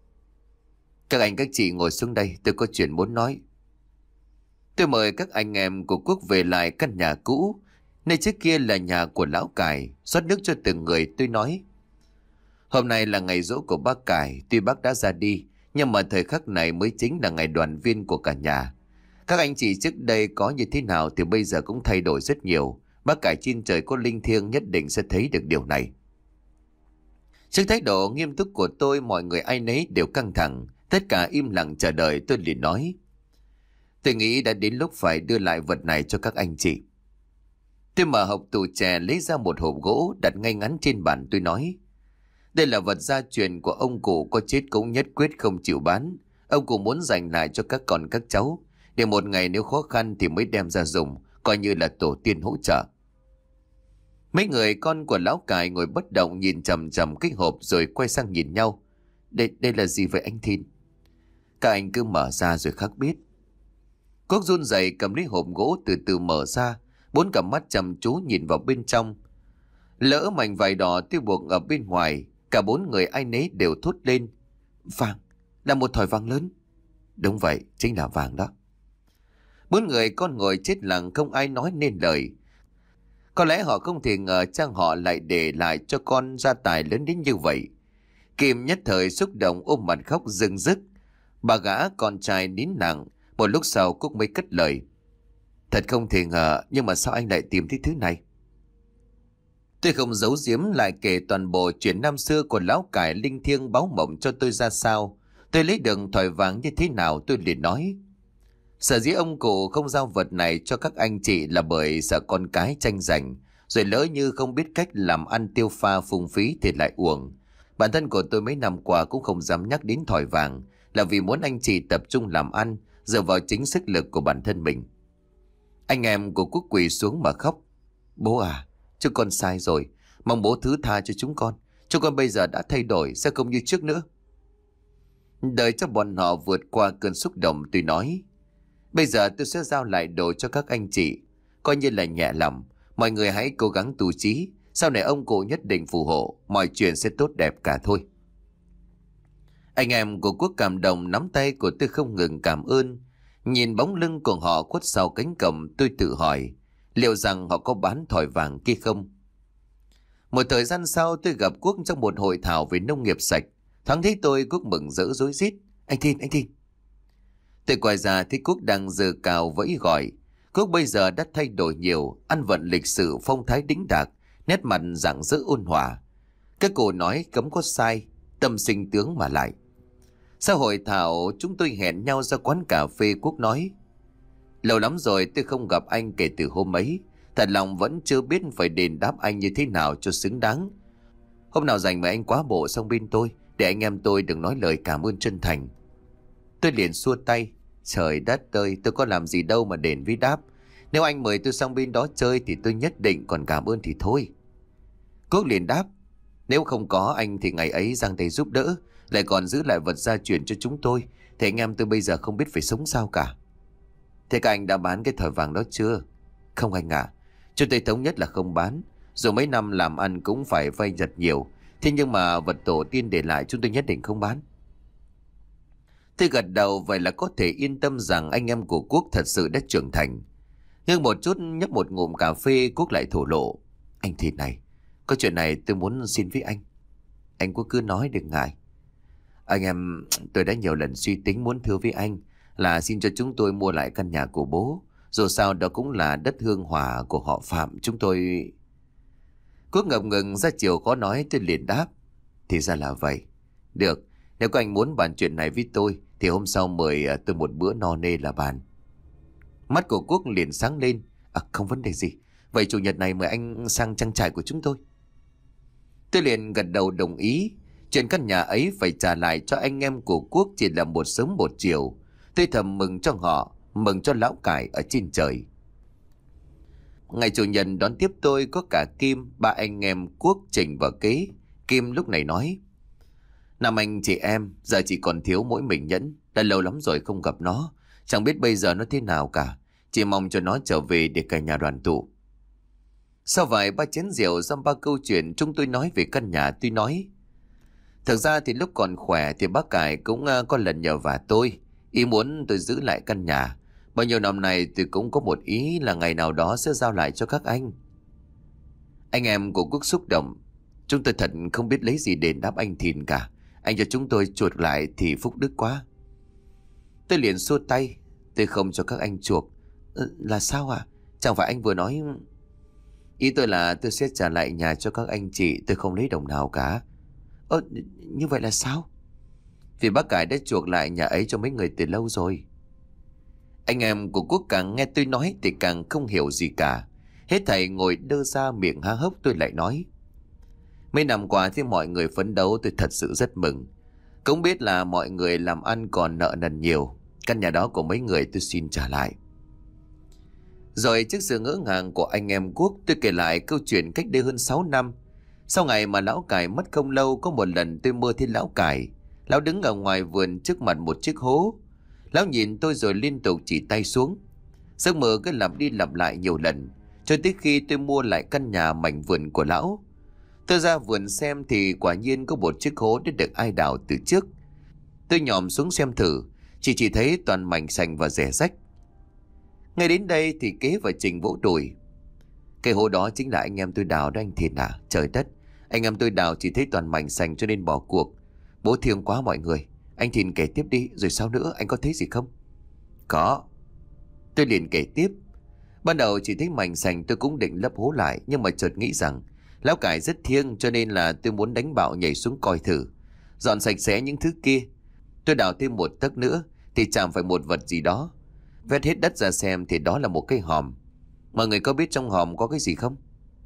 Các anh các chị ngồi xuống đây, tôi có chuyện muốn nói. Tôi mời các anh em của Quốc về lại căn nhà cũ. Nơi trước kia là nhà của lão Cải, rót nước cho từng người. Tôi nói: hôm nay là ngày giỗ của bác Cải, tuy bác đã ra đi, nhưng mà thời khắc này mới chính là ngày đoàn viên của cả nhà. Các anh chị trước đây có như thế nào thì bây giờ cũng thay đổi rất nhiều. Bác Cải trên trời có linh thiêng nhất định sẽ thấy được điều này. Trước thái độ nghiêm túc của tôi, mọi người ai nấy đều căng thẳng, tất cả im lặng chờ đợi. Tôi liền nói: tôi nghĩ đã đến lúc phải đưa lại vật này cho các anh chị. Tôi mở hộp tủ chè lấy ra một hộp gỗ đặt ngay ngắn trên bàn. Tôi nói: đây là vật gia truyền của ông cụ, có chết cũng nhất quyết không chịu bán. Ông cụ muốn dành lại cho các con các cháu, để một ngày nếu khó khăn thì mới đem ra dùng, coi như là tổ tiên hỗ trợ. Mấy người con của lão Cải ngồi bất động nhìn chằm chằm cái hộp rồi quay sang nhìn nhau. Đây, đây là gì vậy anh Thìn? Các anh cứ mở ra rồi khắc biết. Quốc run rẩy cầm lấy hộp gỗ từ từ mở ra, bốn cặp mắt chăm chú nhìn vào bên trong. Lỡ mảnh vải đỏ tiêu buộc ở bên ngoài, cả bốn người ai nấy đều thốt lên: vàng, là một thỏi vàng lớn. Đúng vậy, chính là vàng đó. Bốn người con ngồi chết lặng, không ai nói nên lời. Có lẽ họ không thể ngờ cha họ lại để lại cho con gia tài lớn đến như vậy. Kim nhất thời xúc động ôm mặt khóc rưng rức. Bà gã con trai nín lặng, một lúc sau Cúc mới cất lời: thật không thể ngờ, nhưng mà sao anh lại tìm thấy thứ này? Tôi không giấu giếm, lại kể toàn bộ chuyện năm xưa của lão Cải linh thiêng báo mộng cho tôi ra sao, tôi lấy được thỏi vàng như thế nào. Tôi liền nói: sở dĩ ông cụ không giao vật này cho các anh chị là bởi sợ con cái tranh giành, rồi lỡ như không biết cách làm ăn tiêu pha phung phí thì lại uổng. Bản thân của tôi mấy năm qua cũng không dám nhắc đến thỏi vàng, là vì muốn anh chị tập trung làm ăn, dựa vào chính sức lực của bản thân mình. Anh em của Quốc quỳ xuống mà khóc: bố à, chúng con sai rồi, mong bố thứ tha cho chúng con. Chúng con bây giờ đã thay đổi, sẽ không như trước nữa. Đợi cho bọn họ vượt qua cơn xúc động, tôi nói: bây giờ tôi sẽ giao lại đồ cho các anh chị, coi như là nhẹ lòng. Mọi người hãy cố gắng tu trí, sau này ông cụ nhất định phù hộ, mọi chuyện sẽ tốt đẹp cả thôi. Anh em của Quốc cảm động nắm tay của tôi không ngừng cảm ơn. Nhìn bóng lưng của họ khuất sau cánh cổng, tôi tự hỏi liệu rằng họ có bán thỏi vàng kia không. Một thời gian sau, tôi gặp Quốc trong một hội thảo về nông nghiệp sạch. Thoáng thấy tôi, Quốc mừng rỡ rối rít: anh Thìn, anh Thìn. Tôi quay ra thấy Quốc đang giơ cào vẫy gọi. Quốc bây giờ đã thay đổi nhiều, ăn vận lịch sự, phong thái đĩnh đạc, nét mặt rạng rỡ ôn hòa. Các cô nói cấm có sai, tâm sinh tướng mà lại. Sau hội thảo, chúng tôi hẹn nhau ra quán cà phê. Quốc nói: lâu lắm rồi tôi không gặp anh kể từ hôm ấy, thật lòng vẫn chưa biết phải đền đáp anh như thế nào cho xứng đáng. Hôm nào rảnh mời anh quá bộ sang bên tôi, để anh em tôi đừng nói lời cảm ơn chân thành. Tôi liền xua tay: trời đất ơi, tôi có làm gì đâu mà đền với đáp. Nếu anh mời tôi sang bên đó chơi thì tôi nhất định, còn cảm ơn thì thôi. Quốc liền đáp: nếu không có anh thì ngày ấy giang tay giúp đỡ, lại còn giữ lại vật gia truyền cho chúng tôi, thì anh em tôi bây giờ không biết phải sống sao cả. Thế các anh đã bán cái thỏi vàng đó chưa? Không anh ạ, chúng tôi thống nhất là không bán. Dù mấy năm làm ăn cũng phải vay giật nhiều, thế nhưng mà vật tổ tiên để lại chúng tôi nhất định không bán. Tôi gật đầu, vậy là có thể yên tâm rằng anh em của Quốc thật sự đã trưởng thành. Nhưng một chút nhấp một ngụm cà phê, Quốc lại thổ lộ: anh Thìn này, có chuyện này tôi muốn xin với anh. Anh Quốc cứ nói, đừng ngại. Anh em tôi đã nhiều lần suy tính muốn thưa với anh là xin cho chúng tôi mua lại căn nhà của bố. Dù sao đó cũng là đất hương hỏa của họ Phạm chúng tôi. Quốc ngập ngừng ra chiều khó nói. Tôi liền đáp: thì ra là vậy. Được, nếu các anh muốn bàn chuyện này với tôi thì hôm sau mời tôi một bữa no nê là bàn. Mắt của Quốc liền sáng lên: À, không vấn đề gì. Vậy chủ nhật này mời anh sang trang trại của chúng tôi. Tôi liền gật đầu đồng ý. Chuyện căn nhà ấy phải trả lại cho anh em của Quốc chỉ là một sớm một chiều. Tôi thầm mừng cho họ, mừng cho lão Cải ở trên trời. Ngày chủ nhật đón tiếp tôi có cả Kim, ba anh em Quốc, Trình và Kế. Kim lúc này nói: năm anh chị em, giờ chỉ còn thiếu mỗi mình Nhẫn. Đã lâu lắm rồi không gặp nó, chẳng biết bây giờ nó thế nào cả. Chỉ mong cho nó trở về để cả nhà đoàn tụ. Sau vài ba chén rượu, dăm ba câu chuyện, chúng tôi nói về căn nhà. Tôi nói: thực ra thì lúc còn khỏe thì bác Cải cũng có lần nhờ vả tôi, ý muốn tôi giữ lại căn nhà. Bao nhiêu năm nay tôi cũng có một ý là ngày nào đó sẽ giao lại cho các anh. Anh em của Quốc xúc động. Chúng tôi thật không biết lấy gì đền đáp anh Thìn cả. Anh cho chúng tôi chuộc lại thì phúc đức quá. Tôi liền xua tay. Tôi không cho các anh chuộc. Ừ, là sao à? Chẳng phải anh vừa nói... Ý tôi là tôi sẽ trả lại nhà cho các anh chị. Tôi không lấy đồng nào cả. Ơ, như vậy là sao? Vì bác Cải đã chuộc lại nhà ấy cho mấy người từ lâu rồi. Anh em của Quốc càng nghe tôi nói thì càng không hiểu gì cả. Hết thầy ngồi đơ ra miệng há hốc. Tôi lại nói: mấy năm qua thì mọi người phấn đấu, tôi thật sự rất mừng. Cũng biết là mọi người làm ăn còn nợ nần nhiều. Căn nhà đó của mấy người tôi xin trả lại. Rồi trước sự ngỡ ngàng của anh em Quốc, tôi kể lại câu chuyện cách đây hơn sáu năm. Sau ngày mà lão Cải mất không lâu, có một lần tôi mơ thấy lão Cải. Lão đứng ở ngoài vườn trước mặt một chiếc hố. Lão nhìn tôi rồi liên tục chỉ tay xuống. Giấc mơ cứ lặp đi lặp lại nhiều lần, cho tới khi tôi mua lại căn nhà mảnh vườn của lão. Tôi ra vườn xem thì quả nhiên có một chiếc hố đã được ai đào từ trước. Tôi nhòm xuống xem thử, chỉ chỉ thấy toàn mảnh sành và rẻ rách. Ngay đến đây thì Kế và Trình vỗ đùi: cái hố đó chính là anh em tôi đào đó anh Thìn à? Trời đất, anh em tôi đào chỉ thấy toàn mảnh sành cho nên bỏ cuộc. Bố thương quá mọi người. Anh Thìn kể tiếp đi, rồi sao nữa, anh có thấy gì không? Có. Tôi liền kể tiếp. Ban đầu chỉ thấy mảnh sành tôi cũng định lấp hố lại, nhưng mà chợt nghĩ rằng lão Cải rất thiêng, cho nên là tôi muốn đánh bạo nhảy xuống coi thử, dọn sạch sẽ những thứ kia. Tôi đào thêm một tấc nữa thì chạm phải một vật gì đó. Vét hết đất ra xem thì đó là một cái hòm. Mọi người có biết trong hòm có cái gì không?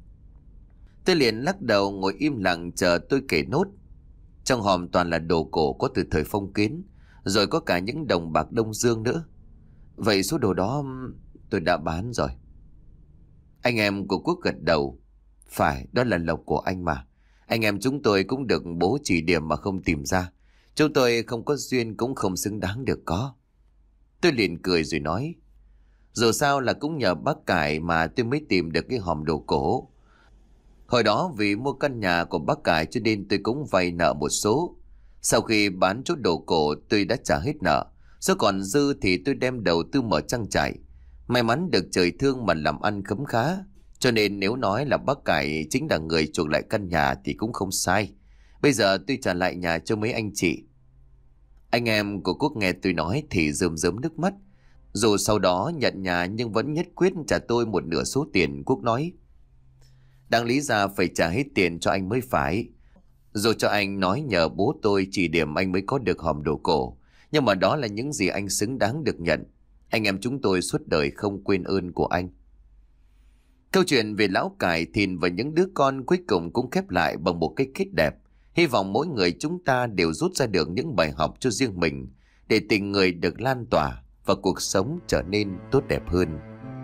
Tôi liền lắc đầu ngồi im lặng chờ tôi kể nốt. Trong hòm toàn là đồ cổ có từ thời phong kiến, rồi có cả những đồng bạc Đông Dương nữa. Vậy số đồ đó tôi đã bán rồi. Anh em của Quốc gật đầu. Phải, đó là lộc của anh mà. Anh em chúng tôi cũng được bố chỉ điểm mà không tìm ra. Chúng tôi không có duyên cũng không xứng đáng được có. Tôi liền cười rồi nói: dù sao là cũng nhờ bác Cải mà tôi mới tìm được cái hòm đồ cổ. Hồi đó vì mua căn nhà của bác Cải cho nên tôi cũng vay nợ một số. Sau khi bán chút đồ cổ tôi đã trả hết nợ. Số còn dư thì tôi đem đầu tư mở trang trại. May mắn được trời thương mà làm ăn khấm khá. Cho nên nếu nói là bác Cải chính là người chuộc lại căn nhà thì cũng không sai. Bây giờ tôi trả lại nhà cho mấy anh chị. Anh em của Quốc nghe tôi nói thì rơm rớm nước mắt. Dù sau đó nhận nhà nhưng vẫn nhất quyết trả tôi một nửa số tiền. Quốc nói: đáng lý ra phải trả hết tiền cho anh mới phải. Dù cho anh nói nhờ bố tôi chỉ điểm anh mới có được hòm đồ cổ, nhưng mà đó là những gì anh xứng đáng được nhận. Anh em chúng tôi suốt đời không quên ơn của anh. Câu chuyện về lão Cải, Thìn và những đứa con cuối cùng cũng khép lại bằng một cái kết đẹp. Hy vọng mỗi người chúng ta đều rút ra được những bài học cho riêng mình, để tình người được lan tỏa và cuộc sống trở nên tốt đẹp hơn.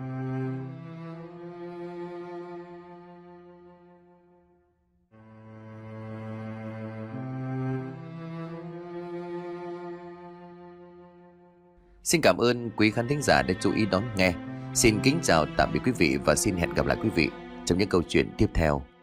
Xin cảm ơn quý khán thính giả đã chú ý đón nghe. Xin kính chào tạm biệt quý vị và xin hẹn gặp lại quý vị trong những câu chuyện tiếp theo.